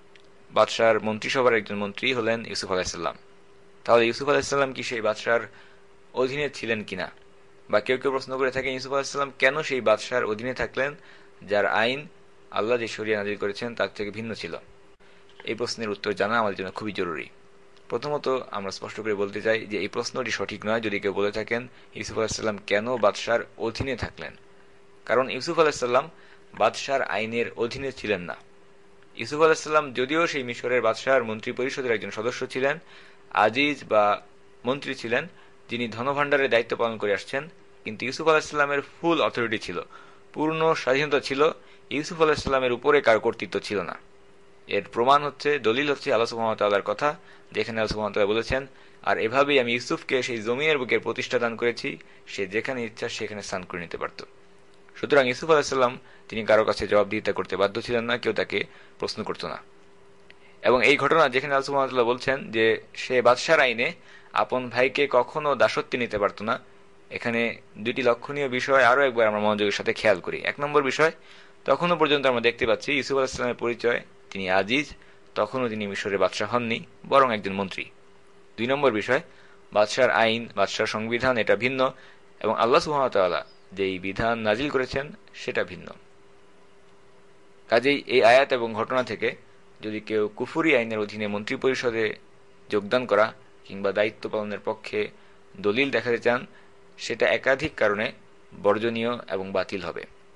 বাদশার মন্ত্রিসভার একজন মন্ত্রী হলেন ইউসুফ আলাইহিস সালাম, তাহলে ইউসুফ আলাইহিস সালাম কি সেই বাদশার অধীনে ছিলেন কিনা? বা কেউ কেউ প্রশ্ন করে থাকেন ইউসুফ আলাইহিস সালাম কেন সেই বাদশার অধীনে থাকলেন যার আইন আল্লাহ যে শরিয়া নাযিল করেছেন তার থেকে ভিন্ন ছিল। এই প্রশ্নের উত্তর জানা আমাদের জন্য খুবই জরুরি। প্রথমত আমরা স্পষ্ট করে বলতে চাই যে এই প্রশ্নটি সঠিক নয় যদি কেউ বলে থাকেন ইউসুফ আলাইহিস সালাম কেন বাদশার অধীনে থাকলেন। কারণ ইউসুফ আলাইহিস সালাম বাদশার আইনের অধীনে ছিলেন না। ইউসুফ আলাইহিস সালাম যদিও সেই মিশরের বাদশার মন্ত্রী পরিষদের একজন সদস্য ছিলেন, আজিজ বা মন্ত্রী ছিলেন, যিনি ধনভাণ্ডারের দায়িত্ব পালন করে আসছেন, কিন্তু ইউসুফ আলাইহিস সালামের ফুল অথরিটি ছিল, পূর্ণ স্বাধীনতা ছিল। ইউসুফ আলাইহিস সালামের উপরে কার কর্তৃত্ব ছিল না। এর প্রমাণ হচ্ছে, দলিল হচ্ছে আল্লাহ সুবহানাহু ওয়া তাআলার কথা, যেখানে আল্লাহ সুবহানাহু ওয়া তাআলা বলেছেন আর এভাবেই আমি ইউসুফকে সেই জমিনের বুকের প্রতিষ্ঠা দান করেছি, সে যেখানে ইচ্ছা সেখানে স্থান করে নিতে পারত। সুতরাং ইউসুফ আলাইহিস সালাম তিনি কারো কাছে জবাবদিহিতা করতে বাধ্য ছিলেন না, কেউ তাকে প্রশ্ন করত না। এবং এই ঘটনা যেখানে আল্লাহ সুবহানাহু ওয়া তাআলা বলছেন যে সে বাদশার আইনে আপন ভাইকে কখনো দাসত্বে নিতে পারত না, এখানে দুটি লক্ষণীয় বিষয় আরো একবার আমরা মনোযোগের সাথে খেয়াল করি। এক নম্বর বিষয়, তখনও পর্যন্ত আমরা দেখতে পাচ্ছি ইউসুফ আলাইহিস সালামের পরিচয় তিনি আজিজ, তখনও তিনি মিশরের বাদশাহ হননি, বরং একজন মন্ত্রী। দুই নম্বর বিষয়, বাদশার আইন, বাদশার সংবিধান এটা ভিন্ন এবং আল্লাহ সুবহানাহু ওয়া তাআলা যেই বিধান নাজিল করেছেন সেটা ভিন্ন। কাজেই এই আয়াত এবং ঘটনা থেকে যদি কেউ কুফরি আইনের অধীনে মন্ত্রী পরিষদে যোগদান করা কিংবা দায়িত্ব পালনের পক্ষে দলিল দেখাতে চান, সেটা একাধিক কারণে বর্জনীয় এবং বাতিল হবে।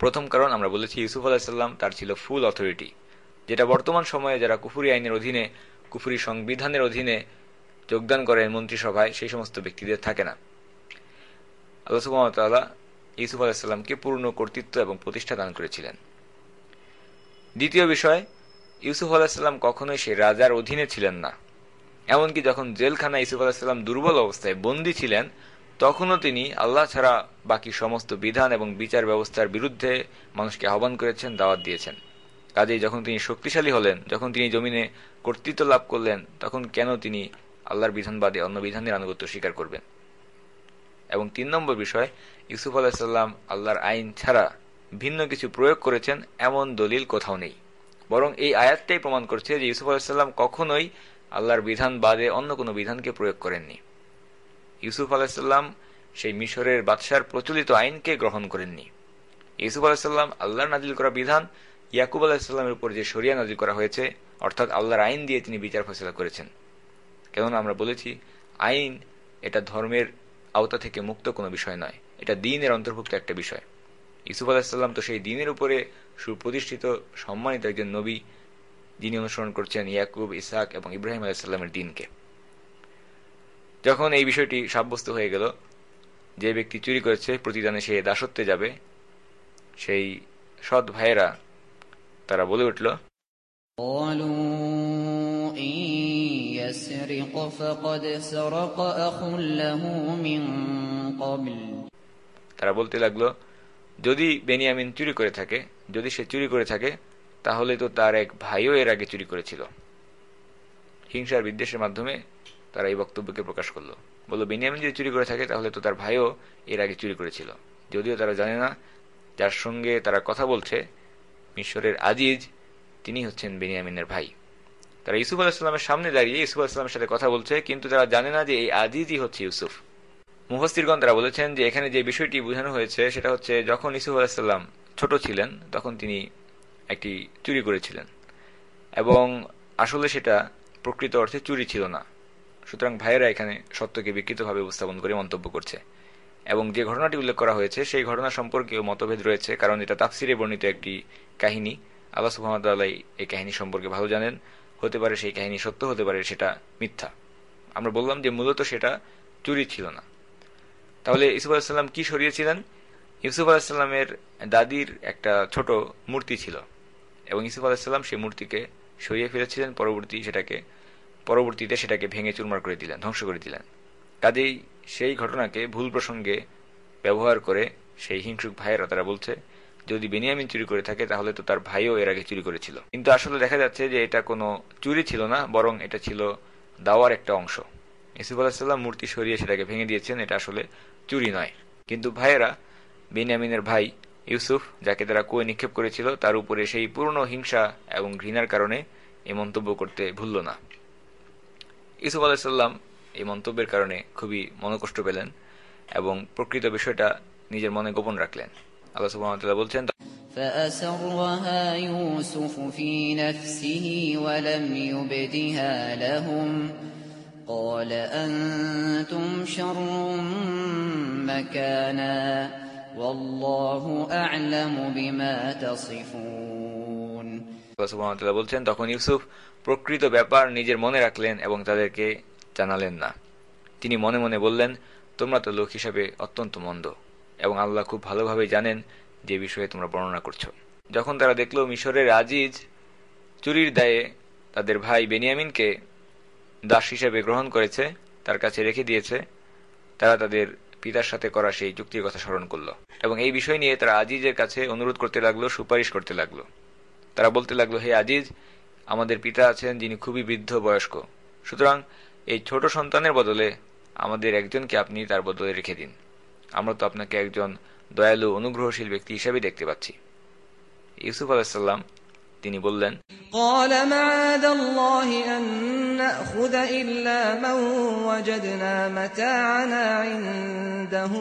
প্রথম কারণ আমরা বলেছি, ইউসুফ আলাইহিস সালাম তার ছিল ফুল অথরিটি, যেটা বর্তমান সময়ে যারা কুফরি আইনের অধীনে, কুফরি সংবিধানের অধীনে যোগদান করেন মন্ত্রিসভায়, সেই সমস্ত ব্যক্তিদের থাকে না। আল্লাহ সুবহানাহু ওয়া তাআলা ইউসুফ আলাইহিস সালামকে পূর্ণ কর্তৃত্ব এবং প্রতিষ্ঠা দান করেছিলেন। দ্বিতীয় বিষয়, ইউসুফ আলাইহিস সালাম কখনোই সেই রাজার অধীনে ছিলেন না। এমনকি যখন জেলখানায় ইউসুফ আলাইহিস সালাম দুর্বল অবস্থায় বন্দী ছিলেন, তখনও তিনি আল্লাহ ছাড়া বাকি সমস্ত বিধান এবং বিচার ব্যবস্থার বিরুদ্ধে মানুষকে আহ্বান করেছেন, দাওয়াত দিয়েছেন। কাজেই যখন তিনি শক্তিশালী হলেন, যখন তিনি জমিনে কর্তৃত্ব লাভ করলেন, তখন কেন তিনি আল্লাহর বিধান বাদে অন্য বিধানের আনুগত্য স্বীকার করবেন? এবং ৩ নম্বর বিষয়, ইউসুফ আলাইহিস সালাম আল্লাহর আইন ছাড়া ভিন্ন কিছু প্রয়োগ করেছেন এমন দলিল কোথাও নেই। বরং এই আয়াতটাই প্রমাণ করছে যে ইউসুফ আলাইহিস সালাম কখনোই আল্লাহর বিধান বাদে অন্য কোনো বিধানকে প্রয়োগ করেননি। ইউসুফ আলাইহিস সালাম সেই মিশরের বাদশার প্রচলিত আইনকে গ্রহণ করেননি। ইউসুফ আলাইহিস সালাম আল্লাহর নাজিল করা বিধান, ইয়াকুব আলাইহিস সালামের উপর যে শরিয়া নাজিল করা হয়েছে, অর্থাৎ আল্লাহর আইন দিয়ে তিনি বিচার ফয়সালা করেছেন। কেননা আমরা বলেছি, আইন এটা ধর্মের আওতা থেকে মুক্ত কোনো বিষয় নয়, এটা দ্বীনের অন্তর্ভুক্ত একটা বিষয়। ইউসুফ আলাইহিস সালাম তো সেই দ্বীনের উপরে সুপ্রতিষ্ঠিত সম্মানিত একজন নবী, যিনি অনুসরণ করছেন ইয়াকুব, ইসহাক এবং ইব্রাহিম আলাইহিস সালামের দ্বীনকে। যখন এই বিষয়টি সাব্যস্ত হয়ে গেল, যে ব্যক্তি চুরি করেছে প্রতিদানে সে দাসত্বে যাবে, সেই সৎ ভাইয়েরা তারা বলে উঠল, قالوا إن يسرق فقد سرق أخ له من قبل। তারা বলতে লাগলো, যদি বেনিয়ামিন চুরি করে থাকে, যদি সে চুরি করে থাকে, তাহলে তো তার এক ভাইও এর আগে চুরি করেছিল। হিংসার বিদ্বেষের মাধ্যমে তারা এই বক্তব্যকে প্রকাশ করলো। বলল, বেনিয়ামিন যদি চুরি করে থাকে তাহলে তো তার ভাইও এর আগে চুরি করেছিল। যদিও তারা জানে না যার সঙ্গে তারা কথা বলছে, মিশরের আজিজ, তিনি হচ্ছেন বেনিয়ামিনের ভাই। তারা ইউসুফ আলাইহিস সালামের সামনে দাঁড়িয়ে ইউসুফ আলাইহিস সালামের সাথে কথা বলছে, কিন্তু তারা জানে না যে এই আজিজই হচ্ছে ইউসুফ। মুফাসসিরগণ তারা বলেছেন যে এখানে যে বিষয়টি বোঝানো হয়েছে সেটা হচ্ছে, যখন ইউসুফ আলাইহিস সালাম ছোট ছিলেন তখন তিনি একটি চুরি করেছিলেন, এবং আসলে সেটা প্রকৃত অর্থে চুরি ছিল না। সুতরাং ভাইয়েরা এখানে সত্যকে বিকৃতভাবে উপস্থাপন করে মন্তব্য করছে। এবং যে ঘটনাটি উল্লেখ করা হয়েছে সেই ঘটনা সম্পর্কেও মতভেদ রয়েছে, কারণ এটা তাফসিরে বর্ণিত একটি কাহিনী। আল্লাহ সুবহানাহু ওয়া তাআলা এই কাহিনী সম্পর্কে ভালো জানেন। হতে পারে সেই কাহিনী সত্য, হতে পারে সেটা মিথ্যা। আমরা বললাম যে মূলত সেটা চুরি ছিল না। তাহলে ইউসুফ আলাইহিস সালাম কি সরিয়েছিলেন? ইউসুফ আলাইহিস সালামের দাদির একটা ছোট মূর্তি ছিল, এবং ইউসুফ আলাইহিস সালাম সেই মূর্তিকে সরিয়ে ফেলেছিলেন, পরবর্তীতে সেটাকে ভেঙে চুরমার করে দিলেন, ধ্বংস করে দিলেন। কাজেই সেই ঘটনাকে ভুল প্রসঙ্গে ব্যবহার করে সেই হিংসুক ভাইয়েরা তারা বলছে, যদি বেনিয়ামিন চুরি করে থাকে তাহলে তো তার ভাইও এর আগে চুরি করেছিল। কিন্তু আসলে দেখা যাচ্ছে যে এটা কোনো চুরি ছিল না, বরং এটা ছিল দাওয়ার একটা অংশ। ইউসুফ আলাইহিস সালাম মূর্তি সরিয়ে সেটাকে ভেঙে দিয়েছেন, এটা আসলে চুরি নয়। কিন্তু ভাইয়েরা বেনিয়ামিনের ভাই ইউসুফ, যাকে তারা কুয়োয় নিক্ষেপ করেছিল, তার উপরে সেই পুরনো হিংসা এবং ঘৃণার কারণে এই মন্তব্য করতে ভুলল না। ইউসুফ আলাইহিস সালাম এই মন্তব্যের কারণে খুবই মনকষ্ট পেলেন এবং প্রকৃত বিষয়টা নিজের মনে গোপন রাখলেন। আল্লাহ সুবহানাহু ওয়া তাআলা বলছেন, فأسرها يوسف في نفسه ولم يبدها لهم قال أنتم شر مكانا والله أعلم بما تصفون। আল্লাহ সুবহানাহু ওয়া তাআলা বলছেন, তখন ইউসুফ প্রকৃত ব্যাপার নিজের মনে রাখলেন এবং তাদেরকে জানালেন না। তিনি মনে মনে বললেন, তোমরা তো লোক হিসাবে অত্যন্ত মন্দ, এবং আল্লাহ খুব ভালোভাবে জানেন যে বিষয়ে তোমরা বর্ণনা করছো। যখন তারা দেখল মিশরের আজিজ চুরির দায়ে তাদের ভাই বেনিয়ামিনকে দাস হিসেবে গ্রহণ করেছে, তার কাছে রেখে দিয়েছে, তারা তাদের পিতার সাথে করা সেই চুক্তির কথা স্মরণ করল এবং এই বিষয় নিয়ে তারা আজিজের কাছে অনুরোধ করতে লাগলো, সুপারিশ করতে লাগলো। তারা বলতে লাগলো, হে আজিজ, আমাদের পিতা আছেন যিনি খুবই বৃদ্ধ বয়স্ক, সুতরাং এই ছোট সন্তানের বদলে আমাদের একজনকে আপনি তার বদলে রেখে দিন। আমরা তো আপনাকে একজন দয়ালু অনুগ্রহশীল ব্যক্তি হিসেবে দেখতে পাচ্ছি। ইউসুফ আলাইহিস সালাম তিনি বললেন, قال معاذ الله أن نأخذ إلا من وجدنا متاعنا عنده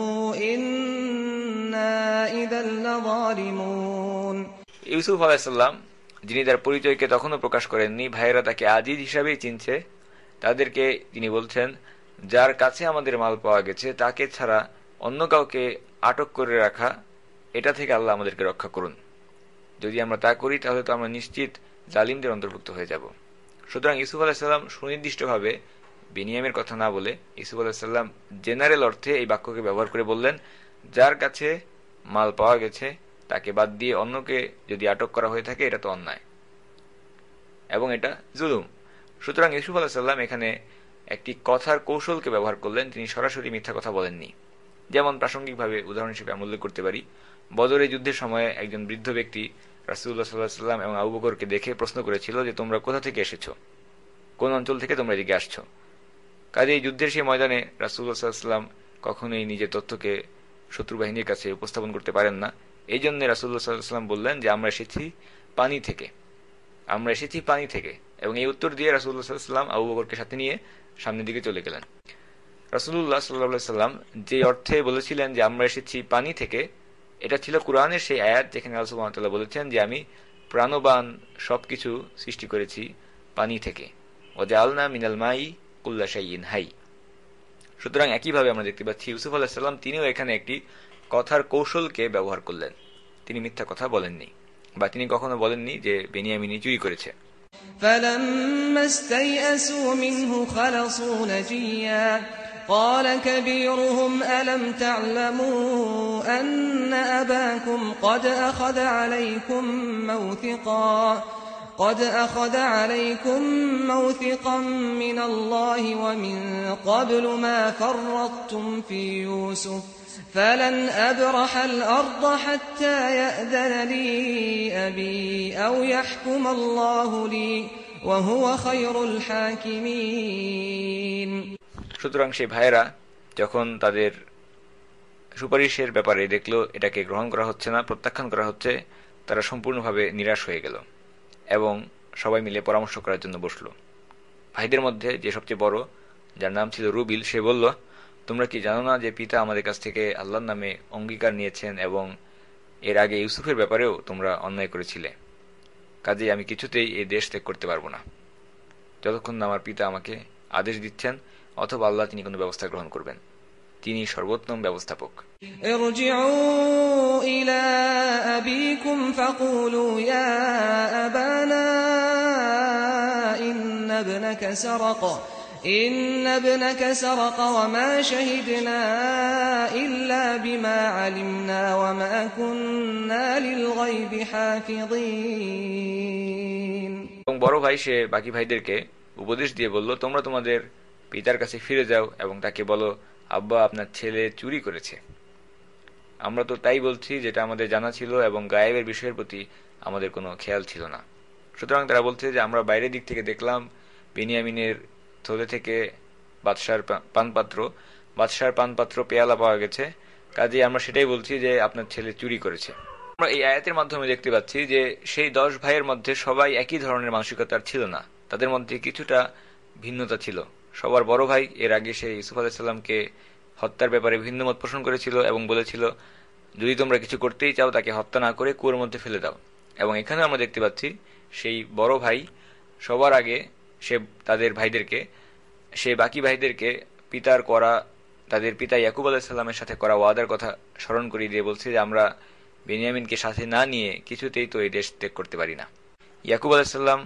إنا إذا لظالمون। ইউসুফ আলাইহিস সালাম, যিনি তার পরিচয়কে তখনও প্রকাশ করেননি, ভাইয়েরা তাকে আজিজ হিসাবেই চিনছে, তাদেরকে তিনি বলছেন, যার কাছে আমাদের মাল পাওয়া গেছে তাকে ছাড়া অন্য কাউকে আটক করে রাখা এটা থেকে আল্লাহ আমাদেরকে রক্ষা করুন। যদি আমরা তা করি তাহলে তো আমরা নিশ্চিত জালিমদের অন্তর্ভুক্ত হয়ে যাব। সুতরাং ইউসুফ আলাইসাল্লাম সুনির্দিষ্টভাবে বিনিয়ামের কথা না বলে ইউসুফ আলাইসাল্লাম জেনারেল অর্থে এই বাক্যকে ব্যবহার করে বললেন, যার কাছে মাল পাওয়া গেছে তাকে বাদ দিয়ে অন্যকে যদি আটক করা হয়ে থাকে এটা তো অন্যায় এবং এটা জুলুম। সুতরাং ইউসুফ আলাইসাল্লাম এখানে একটি কথার কৌশলকে ব্যবহার করলেন, তিনি সরাসরি মিথ্যা কথা বলেননি। যেমন প্রাসঙ্গিকভাবে উদাহরণ হিসেবে আমি উল্লেখ করতে পারি, বদরের যুদ্ধের সময় একজন বৃদ্ধ ব্যক্তি রাসূলুল্লাহ সাল্লাল্লাহু আলাইহি ওয়াসাল্লাম এবং আবু বকরকে দেখে প্রশ্ন করেছিল যে তোমরা কোথা থেকে এসেছো, কোন অঞ্চল থেকে তোমরা এদিকে আসছো। কাজেই যুদ্ধের সেই ময়দানে রাসূলুল্লাহ সাল্লাল্লাহু আলাইহি ওয়াসাল্লাম কখনোই নিজের তথ্যকে শত্রু বাহিনীর কাছে উপস্থাপন করতে পারেন না। এই জন্য রাসূলুল্লাহ সাল্লাল্লাহু আলাইহি ওয়াসাল্লাম বললেন যে আমরা এসেছি পানি থেকে, আমরা এসেছি পানি থেকে, এবং এই উত্তর দিয়ে রাসূলুল্লাহ সাল্লাল্লাহু আলাইহি ওয়াসাল্লাম আবু বকরকে সাথে নিয়ে সামনের দিকে চলে গেলেন। রাসূলুল্লাহ সাল্লাল্লাহু আলাইহি ওয়াসাল্লাম যে অর্থে বলেছিলেন যে আমরা এসেছি পানি থেকে, এটা ছিল কুরআনের সেই আয়াত যেখানে আল্লাহ সুবহানাহু ওয়া তাআলা বলেছেন যে আমি প্রাণবান সবকিছু সৃষ্টি করেছি পানি থেকে, ওয়াজআলনা মিনাল মাই কুল্লা শাইইন হাই। সুতরাং একইভাবে আমরা দেখতে পাচ্ছি ইউসুফ আলাইহিস সালাম তিনিও এখানে একটি কথার কৌশলকে ব্যবহার করলেন। তিনি মিথ্যা কথা বলেননি, বা তিনি কখনো বলেননি যে বেনিয়ামিন চুরি করেছে। فَلَمَّا اسْتَيْأَسُوا مِنْهُ خَلَصُوا نَجِيًّا قَالَ كَبِيرُهُمْ أَلَمْ تَعْلَمُوا أَنَّ أَبَاكُمْ قَدْ أَخَذَ عَلَيْكُمْ مَوْثِقًا مِّنَ اللَّهِ وَمِن قَبْلُ مَا فَرَّطتُمْ فِي يُوسُفَ فَلَنْ أَبْرَحَ الْأَرْضَ حَتَّى يَأْذَنَ لِي أَبِي أَوْ يَحْكُمَ اللَّهُ لِي وَهُوَ خَيْرُ الْحَاكِمِينَ। সুতরাং সেই ভাইয়েরা যখন তাদের সুপারিশের ব্যাপারে দেখলো এটাকে গ্রহণ করা হচ্ছে না, প্রত্যাখ্যান করা হচ্ছে, তারা সম্পূর্ণভাবে নিরাশ হয়ে গেল এবং সবাই মিলে পরামর্শ করার জন্য বসলো। ভাইদের মধ্যে যে সবচেয়ে বড়, যার নাম ছিল রুবিল, সে বলল, তোমরা কি জানো না যে পিতা আমাদের কাছ থেকে আল্লাহর নামে অঙ্গীকার নিয়েছেন এবং এর আগে ইউসুফের ব্যাপারেও তোমরা অন্যায় করেছিলে। কাজেই আমি কিছুতেই এই দেশ ত্যাগ করতে পারবো না যতক্ষণ না আমার পিতা আমাকে আদেশ দিচ্ছেন অথবা আল্লাহ তিনি কোনো ব্যবস্থা গ্রহণ করবেন। তিনি সর্বোত্তম ব্যবস্থাপক। ইরজিউ ইলা আবিকুম ফাকুলু ইয়া আবানা ইন্না ইবনাকা সারাকা ওয়া মা শাহিদনা ইল্লা বিমা আলিমনা ওয়া মা কুননা লিল গায়বি হাফিযিন। এবং বড় ভাই সে বাকি ভাইদেরকে উপদেশ দিয়ে বলল, তোমরা তোমাদের পিতার কাছে ফিরে যাও এবং তাকে বলো, আব্বা আপনার ছেলে চুরি করেছে। আমরা তো তাই বলছি যেটা আমাদের জানা ছিল এবং গায়েবের বিষয়ের প্রতি আমাদের কোনো খেয়াল ছিল না। সুতরাং তারা বলছে যে আমরা বাইরের দিক থেকে দেখলাম বেনিয়ামিনের থলে থেকে বাদশার পানপাত্র পেয়ালা পাওয়া গেছে, কাজেই আমরা সেটাই বলছি যে আপনার ছেলে চুরি করেছে। আমরা এই আয়াতের মাধ্যমে দেখতে পাচ্ছি যে সেই 10 ভাইয়ের মধ্যে সবাই একই ধরনের মানসিকতার ছিল না, তাদের মধ্যে কিছুটা ভিন্নতা ছিল। সবার বড় ভাই এর আগে সে ইউসুফ আলাইহিস সালামকে হত্যার ব্যাপারে ভিন্ন মত পোষণ করেছিল এবং বলেছিল যদি তোমরা কিছু করতেই চাও তাকে হত্যা না করে কুয়োর মধ্যে ফেলে দাও। এবং এখানে আমরা দেখতে পাচ্ছি সেই বড় ভাই সবার আগে সে তাদের ভাইদেরকে, সে বাকি ভাইদেরকে পিতার করা, তাদের পিতা ইয়াকুব আলাইহিস সালামের সাথে করা ওয়াদার কথা স্মরণ করিয়ে দিয়ে বলছে যে আমরা বেনিয়ামিনকে সাথে না নিয়ে কিছুতেই তো এই দেশ ত্যাগ করতে পারি না। ইয়াকুব আলাইহিস সালাম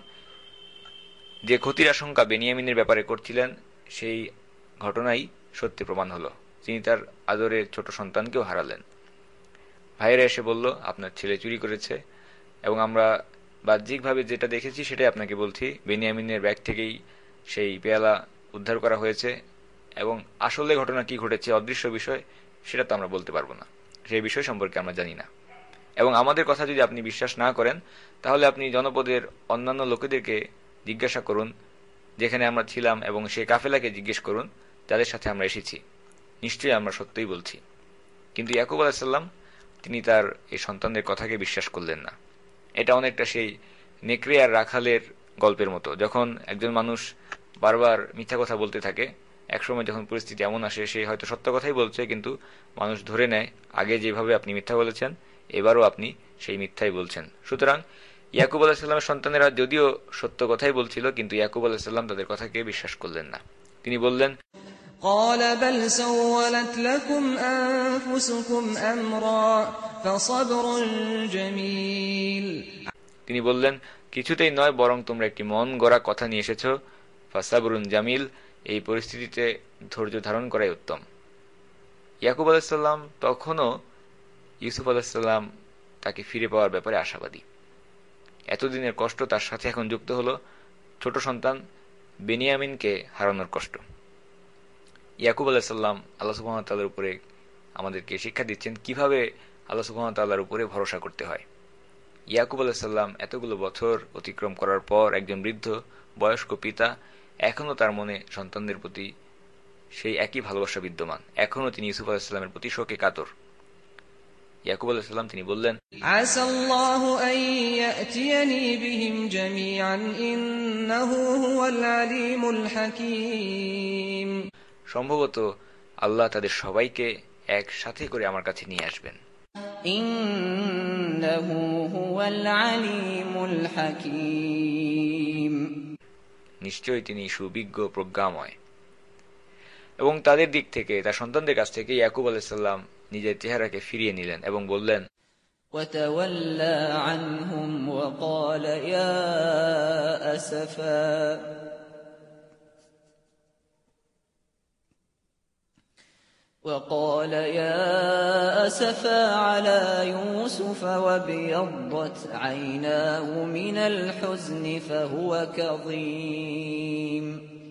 যে ক্ষতির আশঙ্কা বেনিয়ামিনের ব্যাপারে করছিলেন সেই ঘটনাই সত্যি প্রমাণ হলো। তিনি তার আদরের ছোট সন্তানকেও হারালেন। ভাইয়েরা এসে বলল আপনার ছেলে চুরি করেছে এবং আমরা বাহ্যিকভাবে যেটা দেখেছি সেটাই আপনাকে বলছি। বেনিয়ামিনের ব্যাগ থেকেই সেই পেয়ালা উদ্ধার করা হয়েছে এবং আসলে ঘটনা কি ঘটেছে, অদৃশ্য বিষয়, সেটা তো আমরা বলতে পারবো না, সেই বিষয় সম্পর্কে আমরা জানি না। এবং আমাদের কথা যদি আপনি বিশ্বাস না করেন তাহলে আপনি জনপদের অন্যান্য লোকেদেরকে জিজ্ঞাসা করুন যেখানে আমরা ছিলাম এবং সেই কাফেলাকে জিজ্ঞেস করুন যাদের সাথে আমরা এসেছি, নিশ্চয়ই আমরা সত্যই বলছি। কিন্তু ইয়াকুব আলাইহিস সালাম তিনি তার এই সন্তানদের কথাকে বিশ্বাস করলেন না। এটা অনেকটা সেই নেকড়ে আর রাখালের গল্পের মতো। যখন একজন মানুষ বারবার মিথ্যা কথা বলতে থাকে, একসময় যখন পরিস্থিতি এমন আসে সে হয়তো সত্য কথাই বলছে কিন্তু মানুষ ধরে নেয় আগে যেভাবে আপনি মিথ্যা বলেছেন এবারও আপনি সেই মিথ্যাই বলছেন। সুতরাং ইয়াকুব আলাইহিস সালামের সন্তানেরা যদিও সত্য কথাই বলছিল কিন্তু ইয়াকুব আলাইহিস সালাম তাদের কথাকে বিশ্বাস করলেন না। তিনি বললেন, قال بل سولت لكم أنفسكم أمرا فصبر جميل তিনি বললেন, কিছুতেই নয়, বরং তোমরা একটি মন গড়া কথা নিয়ে এসেছো। ফাসাবরুন জামিল, এই পরিস্থিতিতে ধৈর্য ধারণ করাই উত্তম। ইয়াকুব আলাইহিসসালাম তখনও ইউসুফ আলাইহিসসালাম তাকে ফিরে পাওয়ার ব্যাপারে আশাবাদী। এতদিনের কষ্ট তার সাথে এখন যুক্ত হলো ছোট সন্তান বেনিয়ামিনকে হারানোর কষ্ট। ইয়াকুব আলাইহিসসালাম আল্লাহ সুবহানাহু ওয়া তাআলার উপরে আমাদেরকে শিক্ষা দিচ্ছেন কিভাবে আল্লাহ সুবহানাহু ওয়া তাআলার উপরে ভরসা করতে হয়। ইয়াকুব আলাইহিসসালাম এতগুলো বছর অতিক্রম করার পর একজন বৃদ্ধ বয়স্ক পিতা, এখনও তার মনে সন্তানদের প্রতি সেই একই ভালোবাসা বিদ্যমান। এখনও তিনি ইউসুফ আলাইহিসসালামের প্রতি শোকে কাতর। ইয়াকুব আলাইহিসসালাম তিনি বললেন, আসাল্লাহু আন ইয়াতিয়ানি বিহিম জামিআন ইন্নাহু হুয়াল আলিমুল হাকীম। সম্ভবত আল্লাহ তাদের সবাইকে একসাথে করে আমার কাছে নিয়ে আসবেন। ইন্নাহু হুয়াল আলিমুল হাকীম, নিশ্চয়ই তিনি সুবিজ্ঞ প্রজ্ঞাময়। এবং তাদের দিক থেকে, তার সন্তানদের কাছ থেকে ইয়াকুব আলাইহিসসালাম নিজের চেহারাকে ফিরিয়ে নিলেন এবং বললেন, وتولى عنهم وقال يا أسفا على يوسف وابيضت عيناه من الحزن فهو كظيم।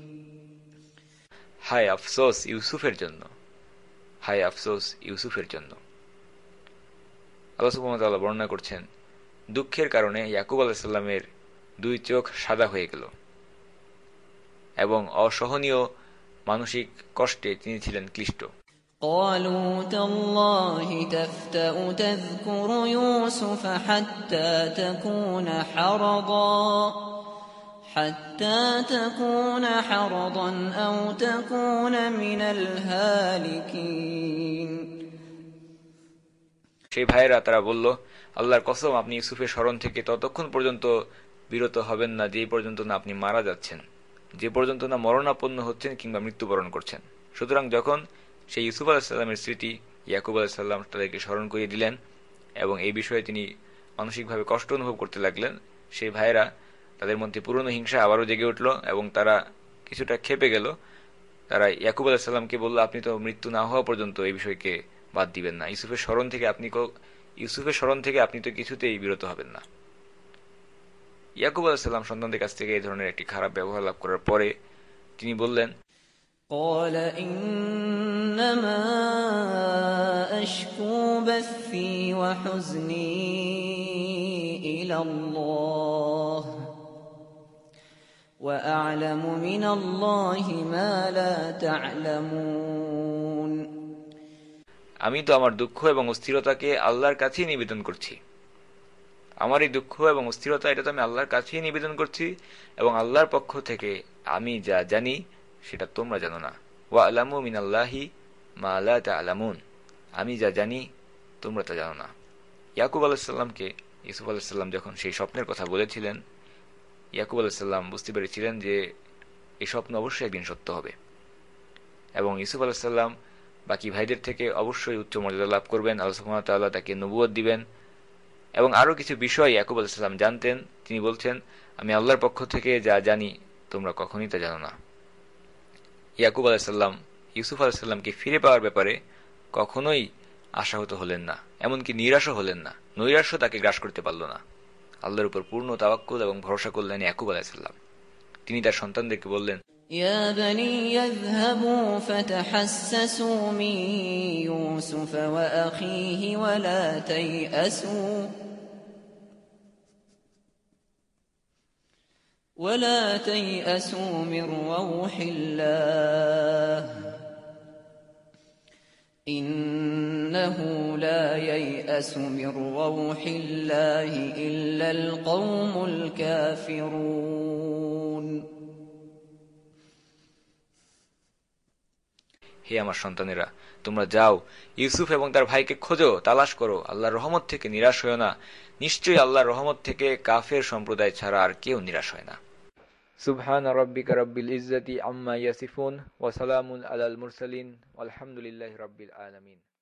হায় আফসোস ইউসুফের জন্য, হায় আফসোস ইউসুফের জন্য। আল্লাহ সুবহানাহু ওয়া তাআলা বর্ণনা করছেন, দুঃখের কারণে ইয়াকুব আলাইহিসসালামের দুই চোখ সাদা হয়ে গেল এবং অসহনীয় মানসিক কষ্টে তিনি ছিলেন ক্লিষ্ট। قالوا تالله تفتأ تذكر يوسف حتى تكون حرضا أو تكون من الهالكين। সেই ভাইয়েরা তারা বলল, আল্লাহর কসম, আপনি ইউসুফের স্মরণ থেকে ততক্ষণ পর্যন্ত বিরত হবেন না যে পর্যন্ত না আপনি মারা যাচ্ছেন, যে পর্যন্ত না মরণাপন্ন হচ্ছেন কিংবা মৃত্যুবরণ করছেন। সুতরাং যখন সেই ইউসুফ আলাইহিসসালামের স্মৃতি ইয়াকুব আলাইহিসসালাম তাদেরকে স্মরণ করিয়ে দিলেন এবং এই বিষয়ে তিনি মানসিকভাবে কষ্ট অনুভব করতে লাগলেন, সেই ভাইয়েরা তাদের মধ্যে পুরনো হিংসা আবারও জেগে উঠল এবং তারা কিছুটা ক্ষেপে গেল। তারা ইয়াকুব আলাইহিসসালামকে বলল, আপনি তো মৃত্যু না হওয়া পর্যন্ত এই বিষয়কে বাদ দিবেন না, ইউসুফের স্মরণ থেকে আপনি তো কিছুতেই বিরত হবেন না। ইয়াকুব আলাইহিসসালাম সন্তানদের কাছ থেকে এই ধরনের একটি খারাপ ব্যবহার লাভ করার পরে তিনি বললেন, قال إنما أشكو بثي وحزني إلى الله وأعلم من الله ما لا تعلمون। আমি তো আমার দুঃখ এবং অস্থিরতাকে আল্লাহর কাছেই নিবেদন করছি। আমার এই দুঃখ এবং অস্থিরতা, এটা তো আমি আল্লাহর কাছেই নিবেদন করছি এবং আল্লাহর পক্ষ থেকে আমি যা জানি সেটা তোমরা জানো না। ওয়া আলামু মিনাল্লাহি মা লা তা'লামুন, আমি যা জানি তোমরা তা জানো না। ইয়াকুব আলাইহিসসালামকে ইউসুফ আলাইহিসসালাম যখন সেই স্বপ্নের কথা বলেছিলেন, ইয়াকুব আলাইহিসসালাম বুঝতে পেরেছিলেন যে এই স্বপ্ন অবশ্যই একদিন সত্য হবে এবং ইউসুফ আলাইহিসসালাম বাকি ভাইদের থেকে অবশ্যই উচ্চ মর্যাদা লাভ করবেন। আল্লাহ সুবহানাহু ওয়া তাআলা তাকে নবুয়ত দিবেন এবং আরো কিছু বিষয় ইয়াকুব আলাইহিসসালাম জানতেন। তিনি বলছেন, আমি আল্লাহর পক্ষ থেকে যা জানি তোমরা কখনোই তা জানো না। ইয়াকুব আলাইহিসসালাম ইউসুফ আলাইহিসসালামকে ফিরে পাওয়ার ব্যাপারে কখনোই আশাহত হলেন না, এমনকি নিরাশও হলেন না। নৈরাশ্য তাকে গ্রাস করতে পারল না। আল্লাহর উপর পূর্ণ তাওয়াক্কুল এবং ভরসা করলেন ইয়াকুব আলাইহিসসালাম। তিনি তার সন্তানদেরকে বললেন, يا بني اذهبوا فتحسسوا من يوسف وأخيه ولا تيأسوا من روح الله إنه لا ييأس من روح الله إلا القوم الكافرون। হে আমার সন্তানেরা, তোমরা যাও, ইউসুফ এবং তার ভাইকে খোঁজো, তালাশ করো, আল্লাহর রহমত থেকে নিরাশ হয় না। নিশ্চয়ই আল্লাহর রহমত থেকে কাফের সম্প্রদায় ছাড়া আর কেউ নিরাশ হয় না। সুবহান রাব্বিকা রাব্বিল ইজ্জাতি আম্মা ইয়াসিফুন ওয়া সালামুন আলাল মুরসালিন ওয়ালহামদুলিল্লাহি রাব্বিল আলামিন।